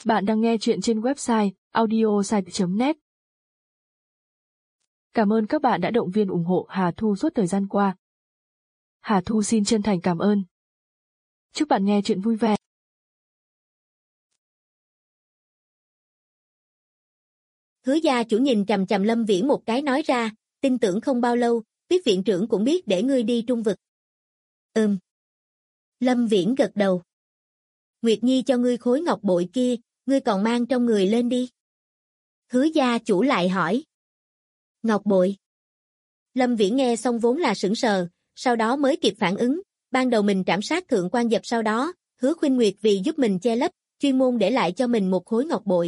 Bạn đang nghe chuyện trên website audiosite.net. Cảm ơn các bạn đã động viên ủng hộ Hà Thu suốt thời gian qua. Hà Thu xin chân thành cảm ơn. Chúc bạn nghe chuyện vui vẻ. Hứa gia chủ nhìn chằm chằm Lâm Viễn một cái nói ra, tin tưởng không bao lâu, Tiết viện trưởng cũng biết để ngươi đi Trung vực. Lâm Viễn gật đầu. Nguyệt Nhi cho ngươi khối ngọc bội kia, ngươi còn mang trong người lên đi. Hứa gia chủ lại hỏi. Ngọc bội. Lâm Viễn nghe xong vốn là sững sờ, sau đó mới kịp phản ứng, ban đầu mình trảm sát thượng quan Dập, sau đó, Hứa Khuynh Nguyệt vì giúp mình che lấp, chuyên môn để lại cho mình một khối ngọc bội.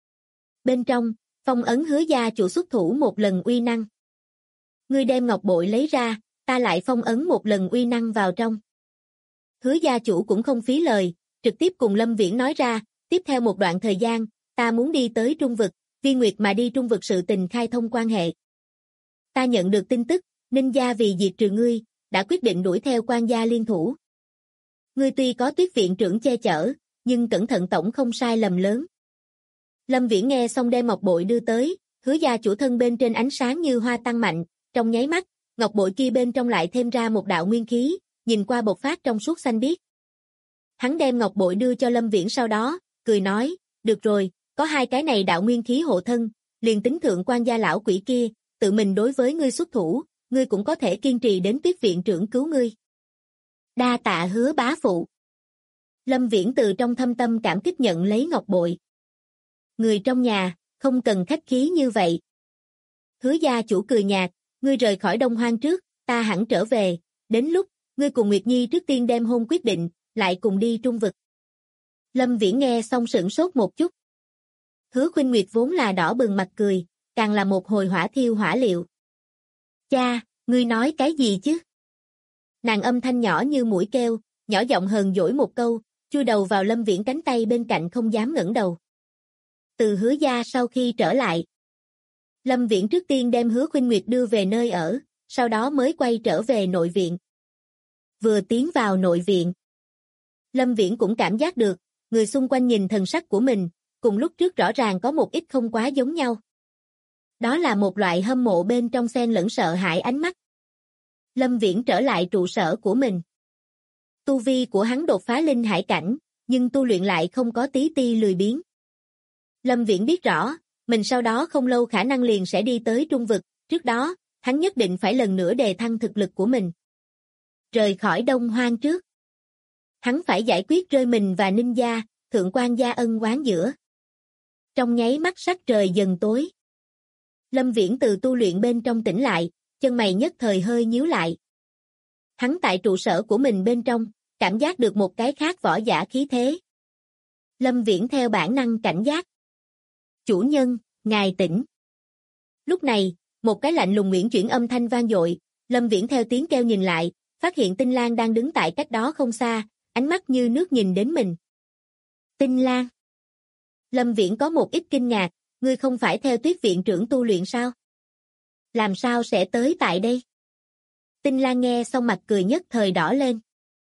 Bên trong, phong ấn Hứa gia chủ xuất thủ một lần uy năng. Ngươi đem ngọc bội lấy ra, ta lại phong ấn một lần uy năng vào trong. Hứa gia chủ cũng không phí lời, trực tiếp cùng Lâm Viễn nói ra, tiếp theo một đoạn thời gian, ta muốn đi tới Trung vực, Vi Nguyệt mà đi Trung vực sự tình khai thông quan hệ. Ta nhận được tin tức, Ninh gia vì diệt trừ ngươi, đã quyết định đuổi theo Quan gia liên thủ. Ngươi tuy có Tuyết viện trưởng che chở, nhưng cẩn thận tổng không sai lầm lớn. Lâm Viễn nghe xong đem ngọc bội đưa tới, Hứa gia chủ thân bên trên ánh sáng như hoa tăng mạnh, trong nháy mắt, ngọc bội kia bên trong lại thêm ra một đạo nguyên khí, nhìn qua bộc phát trong suốt xanh biếc. Hắn đem ngọc bội đưa cho Lâm Viễn sau đó, cười nói, được rồi, có hai cái này đạo nguyên khí hộ thân, liền tính thượng quan gia lão quỷ kia, tự mình đối với ngươi xuất thủ, ngươi cũng có thể kiên trì đến Tuyết viện trưởng cứu ngươi. Đa tạ Hứa bá phụ. Lâm Viễn từ trong thâm tâm cảm kích nhận lấy ngọc bội. Người trong nhà, không cần khách khí như vậy. Hứa gia chủ cười nhạt, ngươi rời khỏi Đông Hoang trước, ta hẳn trở về, đến lúc, ngươi cùng Nguyệt Nhi trước tiên đem hôn quyết định, lại cùng đi Trung vực. Lâm Viễn nghe xong sửng sốt một chút. Hứa Khuynh Nguyệt vốn là đỏ bừng mặt cười, càng là một hồi hỏa thiêu hỏa liệu. Cha, ngươi nói cái gì chứ? Nàng âm thanh nhỏ như mũi kêu, nhỏ giọng hờn dỗi một câu, chui đầu vào Lâm Viễn cánh tay bên cạnh không dám ngẩng đầu. Từ Hứa gia sau khi trở lại, Lâm Viễn trước tiên đem Hứa Khuynh Nguyệt đưa về nơi ở, sau đó mới quay trở về nội viện. Vừa tiến vào nội viện, Lâm Viễn cũng cảm giác được, người xung quanh nhìn thần sắc của mình, cùng lúc trước rõ ràng có một ít không quá giống nhau. Đó là một loại hâm mộ bên trong xen lẫn sợ hãi ánh mắt. Lâm Viễn trở lại trụ sở của mình. Tu vi của hắn đột phá linh hải cảnh, nhưng tu luyện lại không có tí ti lười biếng. Lâm Viễn biết rõ, mình sau đó không lâu khả năng liền sẽ đi tới Trung vực, trước đó, hắn nhất định phải lần nữa đề thăng thực lực của mình. Rời khỏi Đông Hoang trước, hắn phải giải quyết rơi mình và Ninh gia, thượng quan gia ân oán giữa. Trong nháy mắt sắc trời dần tối, Lâm Viễn từ tu luyện bên trong tỉnh lại, chân mày nhất thời hơi nhíu lại. Hắn tại trụ sở của mình bên trong, cảm giác được một cái khác võ giả khí thế. Lâm Viễn theo bản năng cảnh giác. Chủ nhân, ngài tỉnh. Lúc này, một cái lạnh lùng uyển chuyển âm thanh vang dội, Lâm Viễn theo tiếng kêu nhìn lại, phát hiện Tinh Lan đang đứng tại cách đó không xa, ánh mắt như nước nhìn đến mình. Tinh Lan. Lâm Viễn có một ít kinh ngạc, ngươi không phải theo Tuyết viện trưởng tu luyện sao? Làm sao sẽ tới tại đây? Tinh Lan nghe xong mặt cười nhất thời đỏ lên.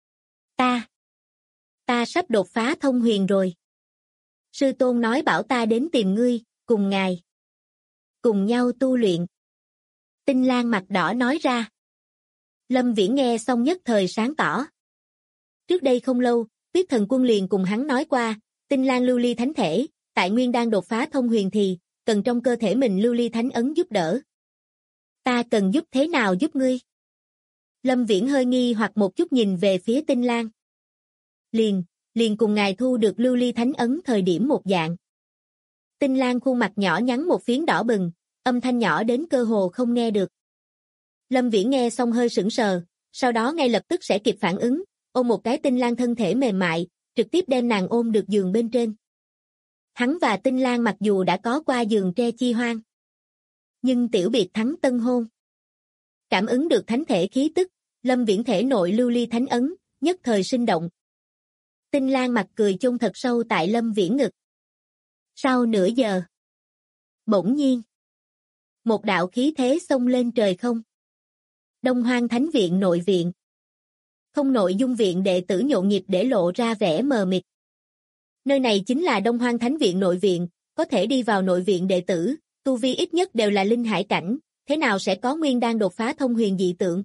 Ta sắp đột phá thông huyền rồi. Sư tôn nói bảo ta đến tìm ngươi, cùng ngài. Cùng nhau tu luyện. Tinh Lan mặt đỏ nói ra. Lâm Viễn nghe xong nhất thời sáng tỏ. Trước đây không lâu, Tuyết Thần Quân liền cùng hắn nói qua, Tinh Lan lưu ly thánh thể, tại nguyên đang đột phá thông huyền thì, cần trong cơ thể mình lưu ly thánh ấn giúp đỡ. Ta cần giúp thế nào giúp ngươi? Lâm Viễn hơi nghi hoặc một chút nhìn về phía Tinh Lan. Liền cùng ngài thu được lưu ly thánh ấn thời điểm một dạng. Tinh Lan khuôn mặt nhỏ nhắn một phiến đỏ bừng, âm thanh nhỏ đến cơ hồ không nghe được. Lâm Viễn nghe xong hơi sững sờ, sau đó ngay lập tức sẽ kịp phản ứng, ôm một cái Tinh Lan thân thể mềm mại, trực tiếp đem nàng ôm được giường bên trên. Hắn và Tinh Lan mặc dù đã có qua giường tre chi hoang, nhưng tiểu biệt thắng tân hôn. Cảm ứng được thánh thể khí tức, Lâm Viễn thể nội lưu ly thánh ấn, nhất thời sinh động. Tinh Lan mặt cười chôn thật sâu tại Lâm Viễn ngực. Sau nửa giờ, bỗng nhiên, một đạo khí thế xông lên trời không. Đông Hoang Thánh viện nội viện. Không nội dung viện đệ tử nhộn nhịp để lộ ra vẻ mờ mịt. Nơi này chính là Đông Hoang Thánh Viện nội viện, có thể đi vào nội viện đệ tử, tu vi ít nhất đều là linh hải cảnh, thế nào sẽ có nguyên đan đột phá thông huyền dị tượng?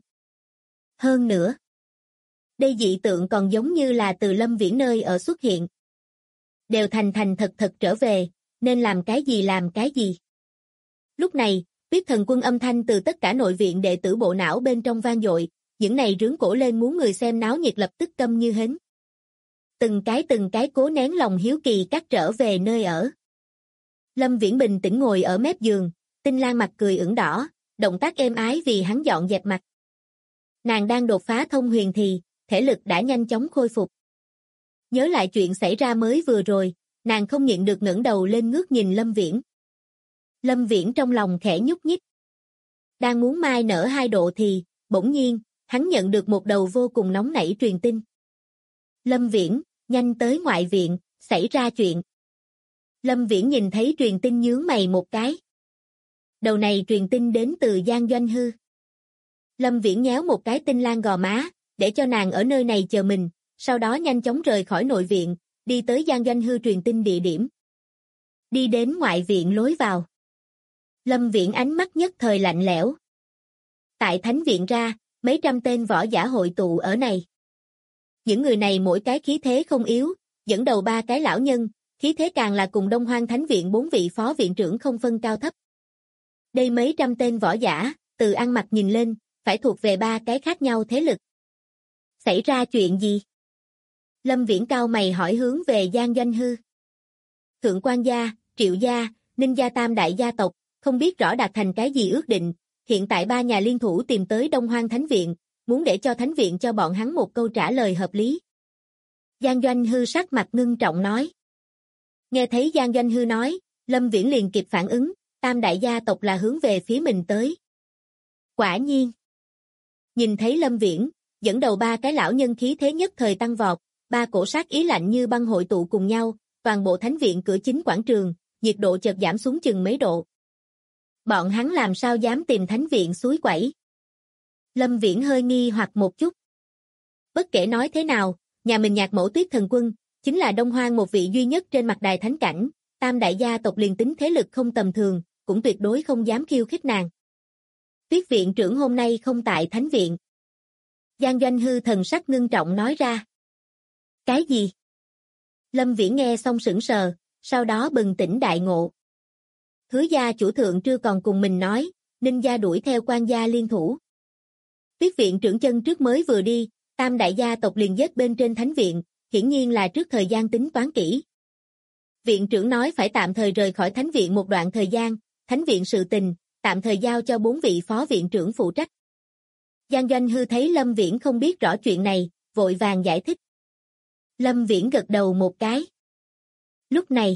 Hơn nữa, đây dị tượng còn giống như là từ Lâm Viễn nơi ở xuất hiện. Đều thành thật trở về, nên làm cái gì làm cái gì. Lúc này, Tuyết Thần Quân âm thanh từ tất cả nội viện đệ tử bộ não bên trong vang dội, những này rướn cổ lên muốn người xem náo nhiệt lập tức câm như hến. Từng cái cố nén lòng hiếu kỳ cắt trở về nơi ở. Lâm Viễn bình tĩnh ngồi ở mép giường, Tinh Lan mặt cười ửng đỏ, động tác êm ái vì hắn dọn dẹp mặt. Nàng đang đột phá thông huyền thì, thể lực đã nhanh chóng khôi phục. Nhớ lại chuyện xảy ra mới vừa rồi, nàng không nhịn được ngẩng đầu lên ngước nhìn Lâm Viễn. Lâm Viễn trong lòng khẽ nhúc nhích. Đang muốn mai nở hai độ thì, bỗng nhiên, hắn nhận được một đầu vô cùng nóng nảy truyền tin. Lâm Viễn, nhanh tới ngoại viện, xảy ra chuyện. Lâm Viễn nhìn thấy truyền tin nhướng mày một cái. Đầu này truyền tin đến từ Giang Doanh Hư. Lâm Viễn nhéo một cái Tinh Lan gò má, để cho nàng ở nơi này chờ mình, sau đó nhanh chóng rời khỏi nội viện, đi tới Giang Doanh Hư truyền tin địa điểm. Đi đến ngoại viện lối vào. Lâm Viễn ánh mắt nhất thời lạnh lẽo. Tại thánh viện ra, mấy trăm tên võ giả hội tụ ở này. Những người này mỗi cái khí thế không yếu, dẫn đầu ba cái lão nhân, khí thế càng là cùng Đông Hoang Thánh Viện 4 vị phó viện trưởng không phân cao thấp. Đây mấy trăm tên võ giả, từ ăn mặc nhìn lên, phải thuộc về ba cái khác nhau thế lực. Xảy ra chuyện gì? Lâm Viễn cao mày hỏi hướng về Giang Doanh Hư. Thượng quan gia, Triệu gia, Ninh gia tam đại gia tộc, không biết rõ đạt thành cái gì ước định, hiện tại ba nhà liên thủ tìm tới Đông Hoang Thánh Viện, muốn để cho Thánh Viện cho bọn hắn một câu trả lời hợp lý. Giang Doanh Hư sắc mặt ngưng trọng nói. Nghe thấy Giang Doanh Hư nói, Lâm Viễn liền kịp phản ứng, tam đại gia tộc là hướng về phía mình tới. Quả nhiên. Nhìn thấy Lâm Viễn, dẫn đầu ba cái lão nhân khí thế nhất thời tăng vọt, ba cổ sát ý lạnh như băng hội tụ cùng nhau, toàn bộ Thánh Viện cửa chính quảng trường, nhiệt độ chợt giảm xuống chừng mấy độ. Bọn hắn làm sao dám tìm Thánh Viện suối quẩy? Lâm Viễn hơi nghi hoặc một chút. Bất kể nói thế nào, nhà mình Nhạc Mẫu Tuyết Thần Quân, chính là Đông Hoang một vị duy nhất trên mặt đài thánh cảnh, tam đại gia tộc liền tính thế lực không tầm thường, cũng tuyệt đối không dám khiêu khích nàng. Tuyết viện trưởng hôm nay không tại Thánh Viện. Giang Doanh Hư thần sắc ngưng trọng nói ra. Cái gì? Lâm Viễn nghe xong sững sờ, sau đó bừng tỉnh đại ngộ. Hứa gia chủ thượng trưa còn cùng mình nói, Ninh gia đuổi theo Quan gia liên thủ. Tuyết viện trưởng chân trước mới vừa đi, tam đại gia tộc liền giết bên trên Thánh Viện, hiển nhiên là trước thời gian tính toán kỹ. Viện trưởng nói phải tạm thời rời khỏi Thánh Viện một đoạn thời gian, Thánh Viện sự tình, tạm thời giao cho 4 vị phó viện trưởng phụ trách. Giang Doanh Hư thấy Lâm Viễn không biết rõ chuyện này, vội vàng giải thích. Lâm Viễn gật đầu một cái. Lúc này,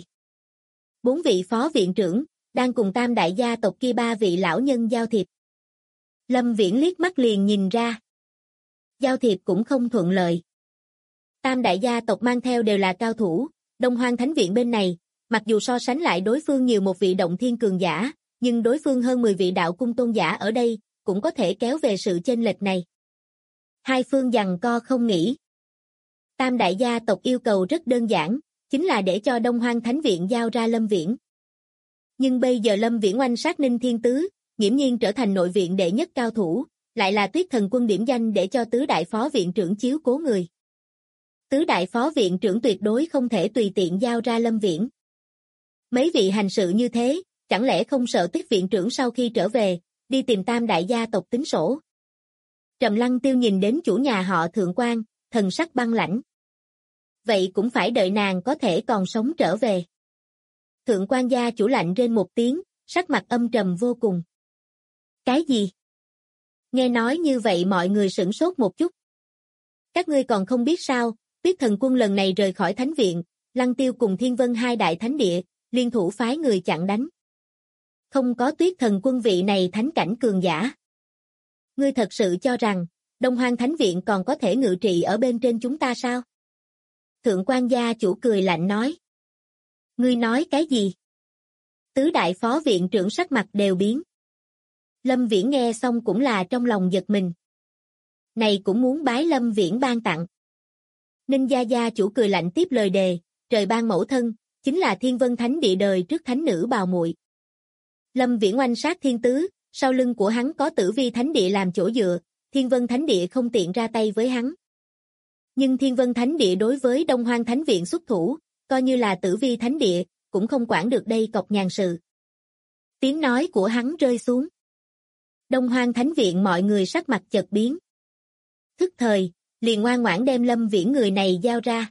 4 vị phó viện trưởng, đang cùng tam đại gia tộc kia 3 vị lão nhân giao thiệp. Lâm Viễn liếc mắt liền nhìn ra. Giao thiệp cũng không thuận lợi. Tam đại gia tộc mang theo đều là cao thủ, Đông Hoang Thánh Viện bên này, mặc dù so sánh lại đối phương nhiều một vị động thiên cường giả, nhưng đối phương hơn 10 vị đạo cung tôn giả ở đây, cũng có thể kéo về sự chênh lệch này. Hai phương giằng co không nghỉ. Tam đại gia tộc yêu cầu rất đơn giản, chính là để cho Đông Hoang Thánh Viện giao ra Lâm Viễn. Nhưng bây giờ Lâm Viễn oanh sát Ninh Thiên Tứ, nghiễm nhiên trở thành nội viện đệ nhất cao thủ, lại là Tuyết Thần Quân điểm danh để cho tứ đại phó viện trưởng chiếu cố người. Tứ đại phó viện trưởng tuyệt đối không thể tùy tiện giao ra Lâm Viễn. Mấy vị hành sự như thế, chẳng lẽ không sợ Tuyết viện trưởng sau khi trở về, đi tìm tam đại gia tộc tính sổ? Trầm Lăng Tiêu nhìn đến chủ nhà họ Thượng quan, thần sắc băng lãnh. Vậy cũng phải đợi nàng có thể còn sống trở về. Thượng quan gia chủ lạnh rên một tiếng, sắc mặt âm trầm vô cùng. Cái gì? Nghe nói như vậy mọi người sửng sốt một chút. Các ngươi còn không biết sao, Tuyết Thần Quân lần này rời khỏi Thánh Viện, Lăng Tiêu cùng Thiên Vân hai đại thánh địa, liên thủ phái người chặn đánh. Không có Tuyết Thần Quân vị này thánh cảnh cường giả. Ngươi thật sự cho rằng, Đông Hoang Thánh Viện còn có thể ngự trị ở bên trên chúng ta sao? Thượng quan gia chủ cười lạnh nói. Ngươi nói cái gì? Tứ đại phó viện trưởng sắc mặt đều biến. Lâm Viễn nghe xong cũng là trong lòng giật mình. Này cũng muốn bái Lâm Viễn ban tặng. Ninh gia gia chủ cười lạnh tiếp lời đề, trời ban mẫu thân, chính là Thiên Vân Thánh Địa đời trước thánh nữ bào muội. Lâm Viễn oanh sát thiên tứ, sau lưng của hắn có Tử Vi Thánh Địa làm chỗ dựa, Thiên Vân Thánh Địa không tiện ra tay với hắn. Nhưng Thiên Vân Thánh Địa đối với Đông Hoang Thánh Viện xuất thủ, coi như là Tử Vi Thánh Địa, cũng không quản được đây cọc nhàn sự. Tiếng nói của hắn rơi xuống. Đông Hoang Thánh Viện mọi người sắc mặt chợt biến. Thức thời, liền ngoan ngoãn đem Lâm Viễn người này giao ra.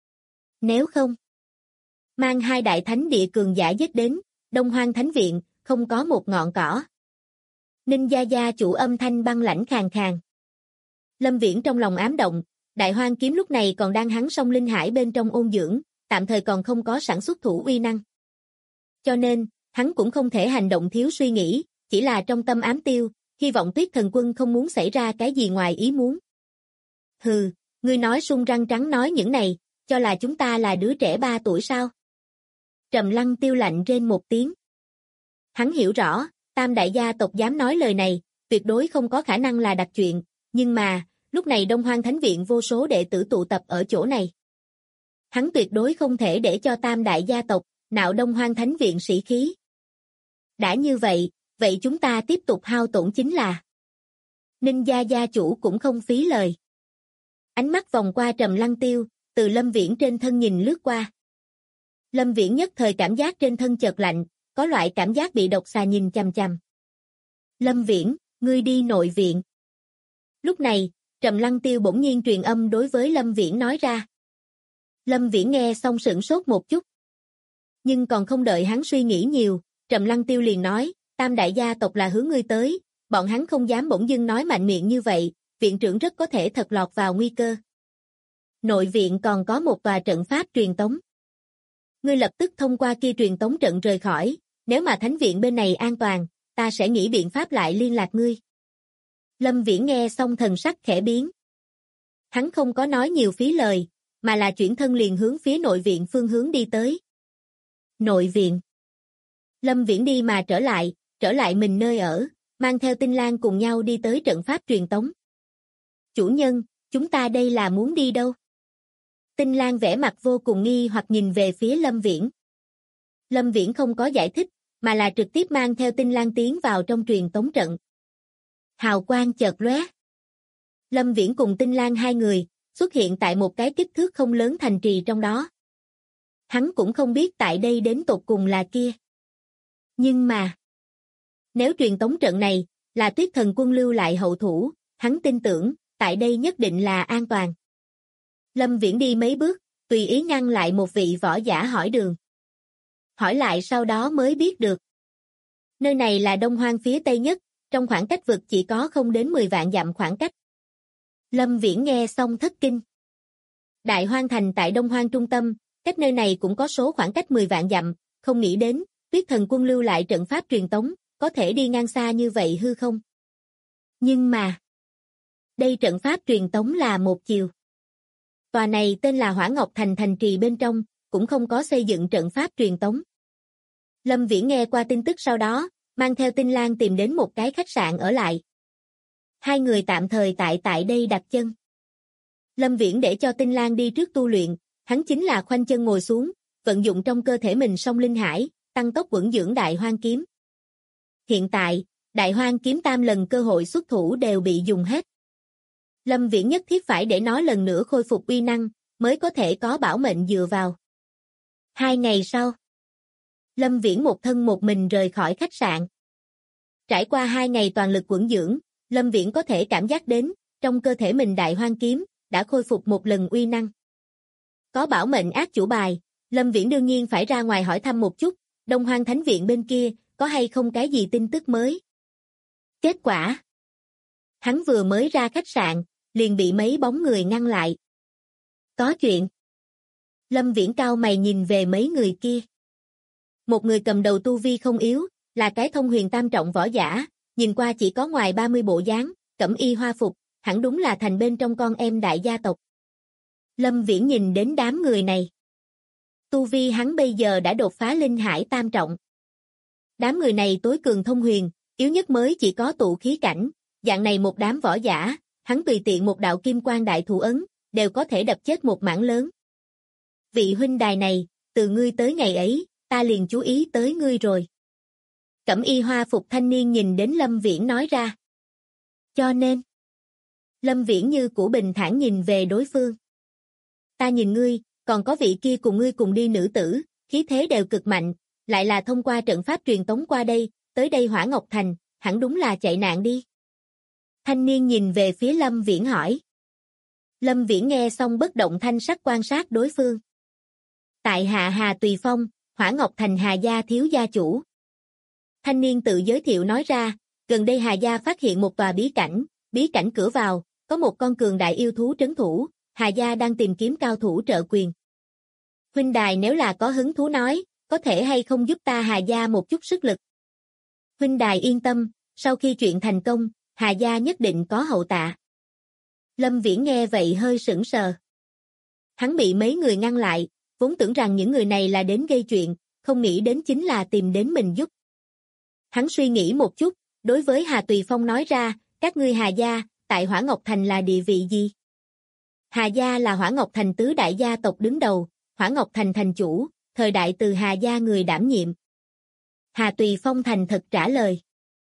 Nếu không, mang hai đại thánh địa cường giả giết đến, Đông Hoang Thánh Viện, không có một ngọn cỏ. Ninh Gia Gia chủ âm thanh băng lãnh khàn khàn. Lâm Viễn trong lòng ám động, Đại Hoang kiếm lúc này còn đang hắn sông linh hải bên trong ôn dưỡng, tạm thời còn không có sản xuất thủ uy năng. Cho nên, hắn cũng không thể hành động thiếu suy nghĩ, chỉ là trong tâm ám tiêu, hy vọng Tuyết Thần Quân không muốn xảy ra cái gì ngoài ý muốn. Hừ, ngươi nói sung răng trắng nói những này, cho là chúng ta là đứa trẻ 3 tuổi sao? Trầm Lăng Tiêu lạnh rên một tiếng. Hắn hiểu rõ, Tam đại gia tộc dám nói lời này, tuyệt đối không có khả năng là đặt chuyện, nhưng mà, lúc này Đông Hoang Thánh Viện vô số đệ tử tụ tập ở chỗ này. Hắn tuyệt đối không thể để cho Tam đại gia tộc nạo Đông Hoang Thánh Viện sĩ khí. Đã như vậy, vậy chúng ta tiếp tục hao tổn chính là. Ninh Gia gia chủ cũng không phí lời. Ánh mắt vòng qua Trầm Lăng Tiêu, từ Lâm Viễn trên thân nhìn lướt qua. Lâm Viễn nhất thời cảm giác trên thân chợt lạnh, có loại cảm giác bị độc xà nhìn chằm chằm. Lâm Viễn, ngươi đi nội viện. Lúc này, Trầm Lăng Tiêu bỗng nhiên truyền âm đối với Lâm Viễn nói ra. Lâm Viễn nghe xong sửng sốt một chút. Nhưng còn không đợi hắn suy nghĩ nhiều, Trầm Lăng Tiêu liền nói, Tam đại gia tộc là hướng ngươi tới, bọn hắn không dám bỗng dưng nói mạnh miệng như vậy, viện trưởng rất có thể thật lọt vào nguy cơ. Nội viện còn có một tòa trận pháp truyền tống. Ngươi lập tức thông qua kia truyền tống trận rời khỏi, nếu mà thánh viện bên này an toàn, ta sẽ nghĩ biện pháp lại liên lạc ngươi. Lâm Viễn nghe xong thần sắc khẽ biến. Hắn không có nói nhiều phí lời, mà là chuyển thân liền hướng phía nội viện phương hướng đi tới. Nội viện. Lâm Viễn đi mà trở lại mình nơi ở, mang theo Tinh Lan cùng nhau đi tới trận pháp truyền tống. Chủ nhân, chúng ta đây là muốn đi đâu? Tinh Lan vẻ mặt vô cùng nghi hoặc nhìn về phía Lâm Viễn. Lâm Viễn không có giải thích, mà là trực tiếp mang theo Tinh Lan tiến vào trong truyền tống trận. Hào quang chợt lóe. Lâm Viễn cùng Tinh Lan hai người xuất hiện tại một cái kích thước không lớn thành trì trong đó. Hắn cũng không biết tại đây đến tột cùng là kia. Nhưng mà, nếu truyền tống trận này là Tuyết Thần Quân lưu lại hậu thủ, hắn tin tưởng, tại đây nhất định là an toàn. Lâm Viễn đi mấy bước, tùy ý ngăn lại một vị võ giả hỏi đường. Hỏi lại sau đó mới biết được. Nơi này là Đông Hoang phía Tây nhất, trong khoảng cách vực chỉ có không đến 10 vạn dặm khoảng cách. Lâm Viễn nghe xong thất kinh. Đại Hoang thành tại Đông Hoang trung tâm, cách nơi này cũng có số khoảng cách 10 vạn dặm, không nghĩ đến, Tuyết Thần Quân lưu lại trận pháp truyền tống, có thể đi ngang xa như vậy hư không? Nhưng mà, đây trận pháp truyền tống là một chiều. Tòa này tên là Hỏa Ngọc Thành thành trì bên trong, cũng không có xây dựng trận pháp truyền tống. Lâm Viễn nghe qua tin tức sau đó, mang theo Tinh Lan tìm đến một cái khách sạn ở lại. Hai người tạm thời tại đây đặt chân. Lâm Viễn để cho Tinh Lan đi trước tu luyện, hắn chính là khoanh chân ngồi xuống, vận dụng trong cơ thể mình sông linh hải, tăng tốc vững dưỡng Đại Hoang kiếm. Hiện tại, Đại Hoang kiếm tam lần cơ hội xuất thủ đều bị dùng hết. Lâm Viễn nhất thiết phải để nó lần nữa khôi phục uy năng, mới có thể có bảo mệnh dựa vào. 2 ngày sau, Lâm Viễn một thân một mình rời khỏi khách sạn. Trải qua 2 ngày toàn lực vững dưỡng, Lâm Viễn có thể cảm giác đến, trong cơ thể mình Đại Hoang kiếm đã khôi phục một lần uy năng. Có bảo mệnh ác chủ bài, Lâm Viễn đương nhiên phải ra ngoài hỏi thăm một chút, Đông Hoang Thánh Viện bên kia, có hay không cái gì tin tức mới. Kết quả, hắn vừa mới ra khách sạn, liền bị mấy bóng người ngăn lại. Có chuyện. Lâm Viễn cau mày nhìn về mấy người kia. Một người cầm đầu tu vi không yếu, là cái thông huyền tam trọng võ giả, nhìn qua chỉ có ngoài 30 bộ dáng, cẩm y hoa phục, hẳn đúng là thành bên trong con em đại gia tộc. Lâm Viễn nhìn đến đám người này. Tu vi hắn bây giờ đã đột phá linh hải tam trọng. Đám người này tối cường thông huyền, yếu nhất mới chỉ có tụ khí cảnh, dạng này một đám võ giả, hắn tùy tiện một đạo kim quang đại thủ ấn, đều có thể đập chết một mảng lớn. Vị huynh đài này, từ ngươi tới ngày ấy, ta liền chú ý tới ngươi rồi. Cẩm y hoa phục thanh niên nhìn đến Lâm Viễn nói ra. Cho nên, Lâm Viễn như cũ bình thản nhìn về đối phương. Ta nhìn ngươi, còn có vị kia cùng ngươi cùng đi nữ tử, khí thế đều cực mạnh, lại là thông qua trận pháp truyền tống qua đây, tới đây Hỏa Ngọc Thành, hẳn đúng là chạy nạn đi. Thanh niên nhìn về phía Lâm Viễn hỏi. Lâm Viễn nghe xong bất động thanh sắc quan sát đối phương. Tại hạ Hà Tùy Phong, Hỏa Ngọc Thành Hà gia thiếu gia chủ. Thanh niên tự giới thiệu nói ra, gần đây Hà gia phát hiện một tòa bí cảnh cửa vào, có một con cường đại yêu thú trấn thủ, Hà gia đang tìm kiếm cao thủ trợ quyền. Huynh đài nếu là có hứng thú nói, có thể hay không giúp ta Hà gia một chút sức lực. Huynh đài yên tâm, sau khi chuyện thành công, Hà gia nhất định có hậu tạ. Lâm Viễn nghe vậy hơi sững sờ. Hắn bị mấy người ngăn lại, vốn tưởng rằng những người này là đến gây chuyện, không nghĩ đến chính là tìm đến mình giúp. Hắn suy nghĩ một chút, đối với Hà Tùy Phong nói ra, các ngươi Hà gia, tại Hỏa Ngọc Thành là địa vị gì? Hà gia là Hỏa Ngọc Thành tứ đại gia tộc đứng đầu, Hỏa Ngọc Thành thành chủ, thời đại từ Hà gia người đảm nhiệm. Hà Tùy Phong thành thật trả lời.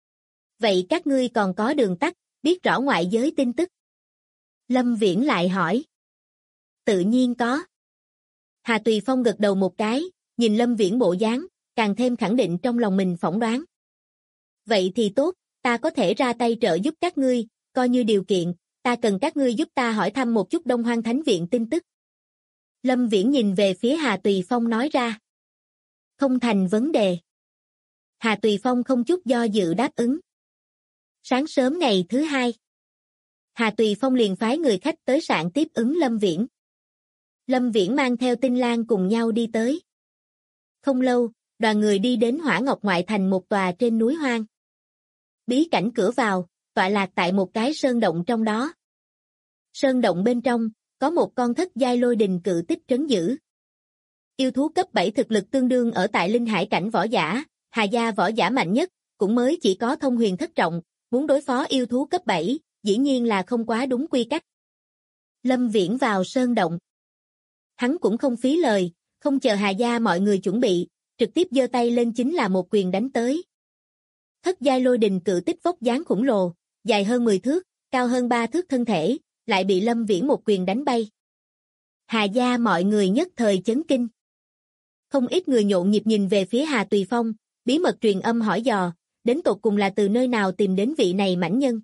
Vậy các ngươi còn có đường tắt, biết rõ ngoại giới tin tức? Lâm Viễn lại hỏi. Tự nhiên có. Hà Tùy Phong gật đầu một cái, nhìn Lâm Viễn bộ dáng, càng thêm khẳng định trong lòng mình phỏng đoán. Vậy thì tốt, ta có thể ra tay trợ giúp các ngươi, coi như điều kiện, ta cần các ngươi giúp ta hỏi thăm một chút Đông Hoang Thánh Viện tin tức. Lâm Viễn nhìn về phía Hà Tùy Phong nói ra. Không thành vấn đề. Hà Tùy Phong không chút do dự đáp ứng. Sáng sớm ngày thứ hai, Hà Tùy Phong liền phái người khách tới sạn tiếp ứng Lâm Viễn. Lâm Viễn mang theo Tinh Lan cùng nhau đi tới. Không lâu, đoàn người đi đến Hỏa Ngọc ngoại thành một tòa trên núi hoang. Bí cảnh cửa vào, tọa lạc tại một cái sơn động trong đó. Sơn động bên trong, có một con thất giai lôi đình cự tích trấn giữ. Yêu thú cấp 7 thực lực tương đương ở tại linh hải cảnh võ giả, Hà gia võ giả mạnh nhất, cũng mới chỉ có thông huyền thất trọng, muốn đối phó yêu thú cấp 7, dĩ nhiên là không quá đúng quy cách. Lâm Viễn vào sơn động. Hắn cũng không phí lời, không chờ Hà gia mọi người chuẩn bị, trực tiếp giơ tay lên chính là một quyền đánh tới. Thất giai lôi đình cự tích vóc dáng khủng lồ, dài hơn 10 thước, cao hơn 3 thước thân thể, lại bị Lâm Viễn một quyền đánh bay. Hà gia mọi người nhất thời chấn kinh. Không ít người nhộn nhịp nhìn về phía Hà Tùy Phong, bí mật truyền âm hỏi dò, đến tột cùng là từ nơi nào tìm đến vị này mãnh nhân.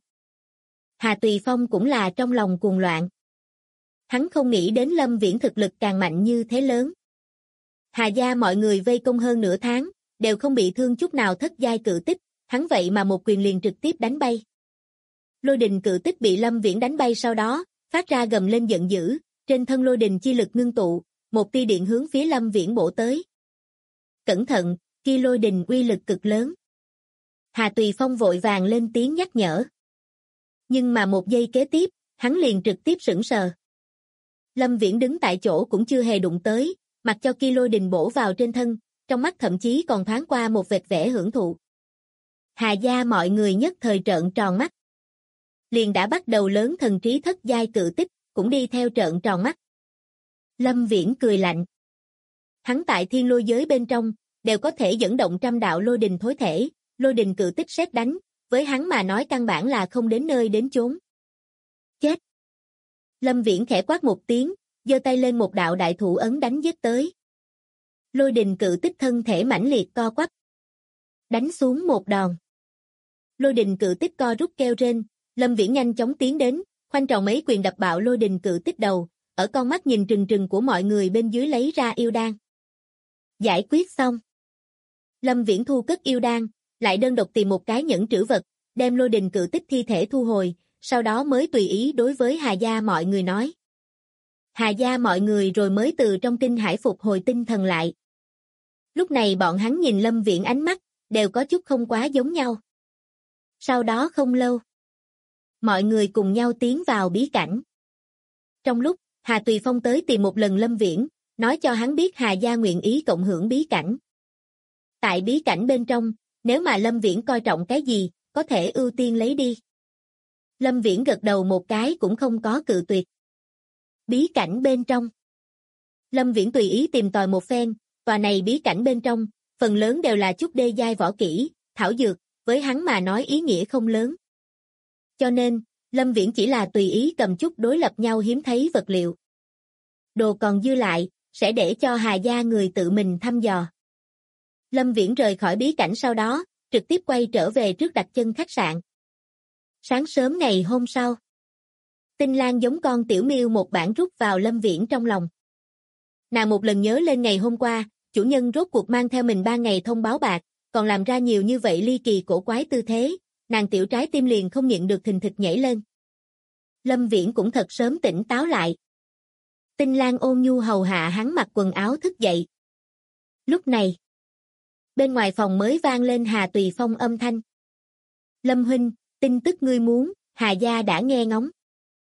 Hà Tùy Phong cũng là trong lòng cuồng loạn. Hắn không nghĩ đến Lâm Viễn thực lực càng mạnh như thế lớn. Hà gia mọi người vây công hơn nửa tháng, đều không bị thương chút nào thất giai cự tích, hắn vậy mà một quyền liền trực tiếp đánh bay. Lôi đình cự tích bị Lâm Viễn đánh bay sau đó, phát ra gầm lên giận dữ, trên thân lôi đình chi lực ngưng tụ, một tia điện hướng phía Lâm Viễn bổ tới. Cẩn thận, kia lôi đình uy lực cực lớn. Hà Tùy Phong vội vàng lên tiếng nhắc nhở. Nhưng mà một giây kế tiếp, hắn liền trực tiếp sững sờ. Lâm Viễn đứng tại chỗ cũng chưa hề đụng tới, mặc cho kia lôi đình bổ vào trên thân, trong mắt thậm chí còn thoáng qua một vệt vẻ hưởng thụ. Hà gia mọi người nhất thời trợn tròn mắt. Liền đã bắt đầu lớn thần trí thất giai cự tích, cũng đi theo trợn tròn mắt. Lâm Viễn cười lạnh. Hắn tại thiên lôi giới bên trong, đều có thể dẫn động trăm đạo lôi đình thối thể, lôi đình cự tích sét đánh, với hắn mà nói căn bản là không đến nơi đến chốn. Chết! Lâm Viễn khẽ quát một tiếng, giơ tay lên một đạo đại thủ ấn đánh giết tới. Lôi đình cự tích thân thể mãnh liệt co quắp. Đánh xuống một đòn. Lôi đình cự tích co rút kêu rên, Lâm Viễn nhanh chóng tiến đến, khoanh tròn mấy quyền đập bạo lôi đình cự tích đầu, ở con mắt nhìn trừng trừng của mọi người bên dưới lấy ra yêu đan. Giải quyết xong. Lâm Viễn thu cất yêu đan, lại đơn độc tìm một cái nhẫn trữ vật, đem lôi đình cự tích thi thể thu hồi, sau đó mới tùy ý đối với Hà gia mọi người nói. Hà gia mọi người rồi mới từ trong kinh hải phục hồi tinh thần lại. Lúc này bọn hắn nhìn Lâm Viễn ánh mắt, đều có chút không quá giống nhau. Sau đó không lâu, mọi người cùng nhau tiến vào bí cảnh. Trong lúc, Hà Tùy Phong tới tìm một lần Lâm Viễn, nói cho hắn biết Hà gia nguyện ý cộng hưởng bí cảnh. Tại bí cảnh bên trong, nếu mà Lâm Viễn coi trọng cái gì, có thể ưu tiên lấy đi. Lâm Viễn gật đầu một cái cũng không có cự tuyệt. Bí cảnh bên trong. Lâm Viễn tùy ý tìm tòi một phen, tòa này bí cảnh bên trong, phần lớn đều là chút đê giai võ kỹ, thảo dược, với hắn mà nói ý nghĩa không lớn. Cho nên, Lâm Viễn chỉ là tùy ý cầm chút đối lập nhau hiếm thấy vật liệu. Đồ còn dư lại, sẽ để cho Hà gia người tự mình thăm dò. Lâm Viễn rời khỏi bí cảnh sau đó, trực tiếp quay trở về trước đặt chân khách sạn. Sáng sớm ngày hôm sau, Tinh Lan giống con tiểu miêu một bản rút vào Lâm Viễn trong lòng. Nàng một lần nhớ lên ngày hôm qua, chủ nhân rốt cuộc mang theo mình 3 ngày thông báo bạc, còn làm ra nhiều như vậy ly kỳ cổ quái tư thế, nàng tiểu trái tim liền không nhịn được thình thịch nhảy lên. Lâm Viễn cũng thật sớm tỉnh táo lại. Tinh Lan ôn nhu hầu hạ hắn mặc quần áo thức dậy. Lúc này, bên ngoài phòng mới vang lên Hà Tùy Phong âm thanh. Lâm huynh, tin tức ngươi muốn, Hà gia đã nghe ngóng.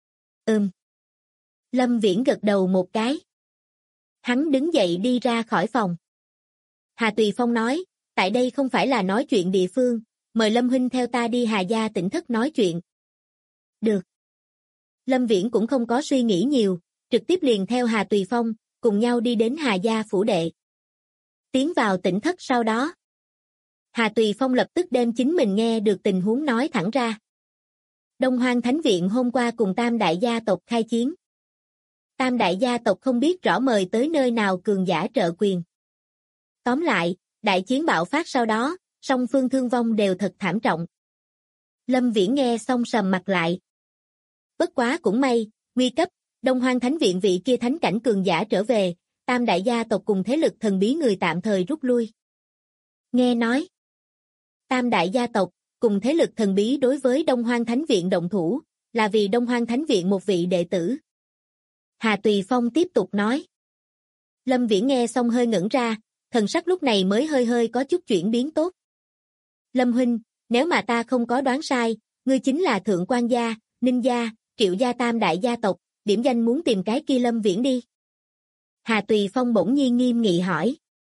Lâm Viễn gật đầu một cái. Hắn đứng dậy đi ra khỏi phòng. Hà Tùy Phong nói, tại đây không phải là nói chuyện địa phương, mời Lâm huynh theo ta đi Hà gia tỉnh thất nói chuyện. Được. Lâm Viễn cũng không có suy nghĩ nhiều, trực tiếp liền theo Hà Tùy Phong, cùng nhau đi đến Hà gia phủ đệ. Tiến vào tỉnh thất sau đó, Hà Tùy Phong lập tức đem chính mình nghe được tình huống nói thẳng ra. Đông Hoang Thánh Viện hôm qua cùng Tam đại gia tộc khai chiến. Tam đại gia tộc không biết rõ mời tới nơi nào cường giả trợ quyền. Tóm lại, đại chiến bạo phát sau đó, song phương thương vong đều thật thảm trọng. Lâm Viễn nghe xong sầm mặt lại. Bất quá cũng may, nguy cấp, Đông Hoang Thánh Viện vị kia thánh cảnh cường giả trở về, Tam đại gia tộc cùng thế lực thần bí người tạm thời rút lui. Nghe nói, Tam đại gia tộc cùng thế lực thần bí đối với Đông Hoang Thánh Viện động thủ, là vì Đông Hoang Thánh Viện một vị đệ tử. Hà Tùy Phong tiếp tục nói. Lâm Viễn nghe xong hơi ngẩn ra, thần sắc lúc này mới hơi có chút chuyển biến tốt. Lâm huynh, nếu mà ta không có đoán sai, ngươi chính là Thượng Quan gia, Ninh gia, Triệu gia Tam đại gia tộc, điểm danh muốn tìm cái kia Lâm Viễn đi. Hà Tùy Phong bỗng nhiên nghiêm nghị hỏi.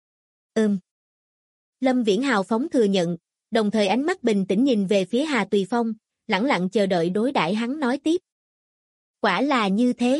Lâm Viễn hào phóng thừa nhận, đồng thời ánh mắt bình tĩnh nhìn về phía Hà Tùy Phong, lẳng lặng chờ đợi đối đãi hắn nói tiếp. Quả là như thế.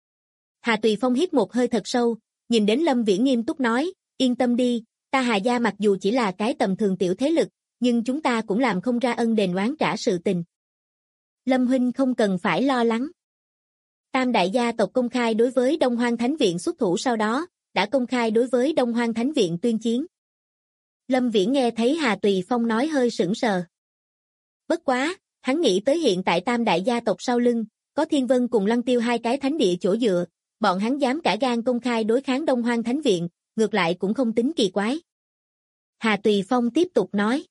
Hà Tùy Phong hít một hơi thật sâu, nhìn đến Lâm Viễn nghiêm túc nói, yên tâm đi, ta Hà gia mặc dù chỉ là cái tầm thường tiểu thế lực, nhưng chúng ta cũng làm không ra ân đền oán trả sự tình. Lâm huynh không cần phải lo lắng. Tam đại gia tộc công khai đối với Đông Hoang Thánh Viện xuất thủ sau đó, đã công khai đối với Đông Hoang Thánh Viện tuyên chiến. Lâm Viễn nghe thấy Hà Tùy Phong nói hơi sững sờ. Bất quá, hắn nghĩ tới hiện tại Tam đại gia tộc sau lưng, có Thiên Vân cùng Lăng Tiêu hai cái thánh địa chỗ dựa, bọn hắn dám cả gan công khai đối kháng Đông Hoang Thánh Viện, ngược lại cũng không tính kỳ quái. Hà Tùy Phong tiếp tục nói.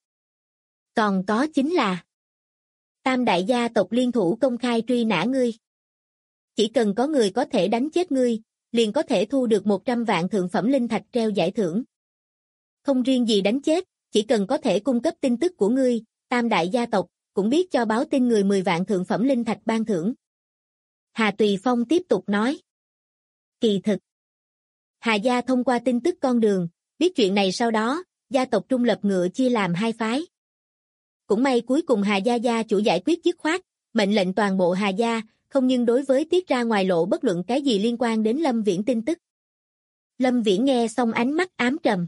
Còn có chính là Tam đại gia tộc liên thủ công khai truy nã ngươi. Chỉ cần có người có thể đánh chết ngươi, liền có thể thu được 100 vạn thượng phẩm linh thạch treo giải thưởng. Không riêng gì đánh chết, chỉ cần có thể cung cấp tin tức của ngươi, Tam đại gia tộc cũng biết cho báo tin người 10 vạn thượng phẩm linh thạch ban thưởng. Hà Tùy Phong tiếp tục nói. Kỳ thực, Hà gia thông qua tin tức con đường, biết chuyện này sau đó, gia tộc trung lập ngựa chia làm hai phái. Cũng may cuối cùng Hà gia gia chủ giải quyết dứt khoát, mệnh lệnh toàn bộ Hà gia, không nhưng đối với tiết ra ngoài lộ bất luận cái gì liên quan đến Lâm Viễn tin tức. Lâm Viễn nghe xong ánh mắt ám trầm.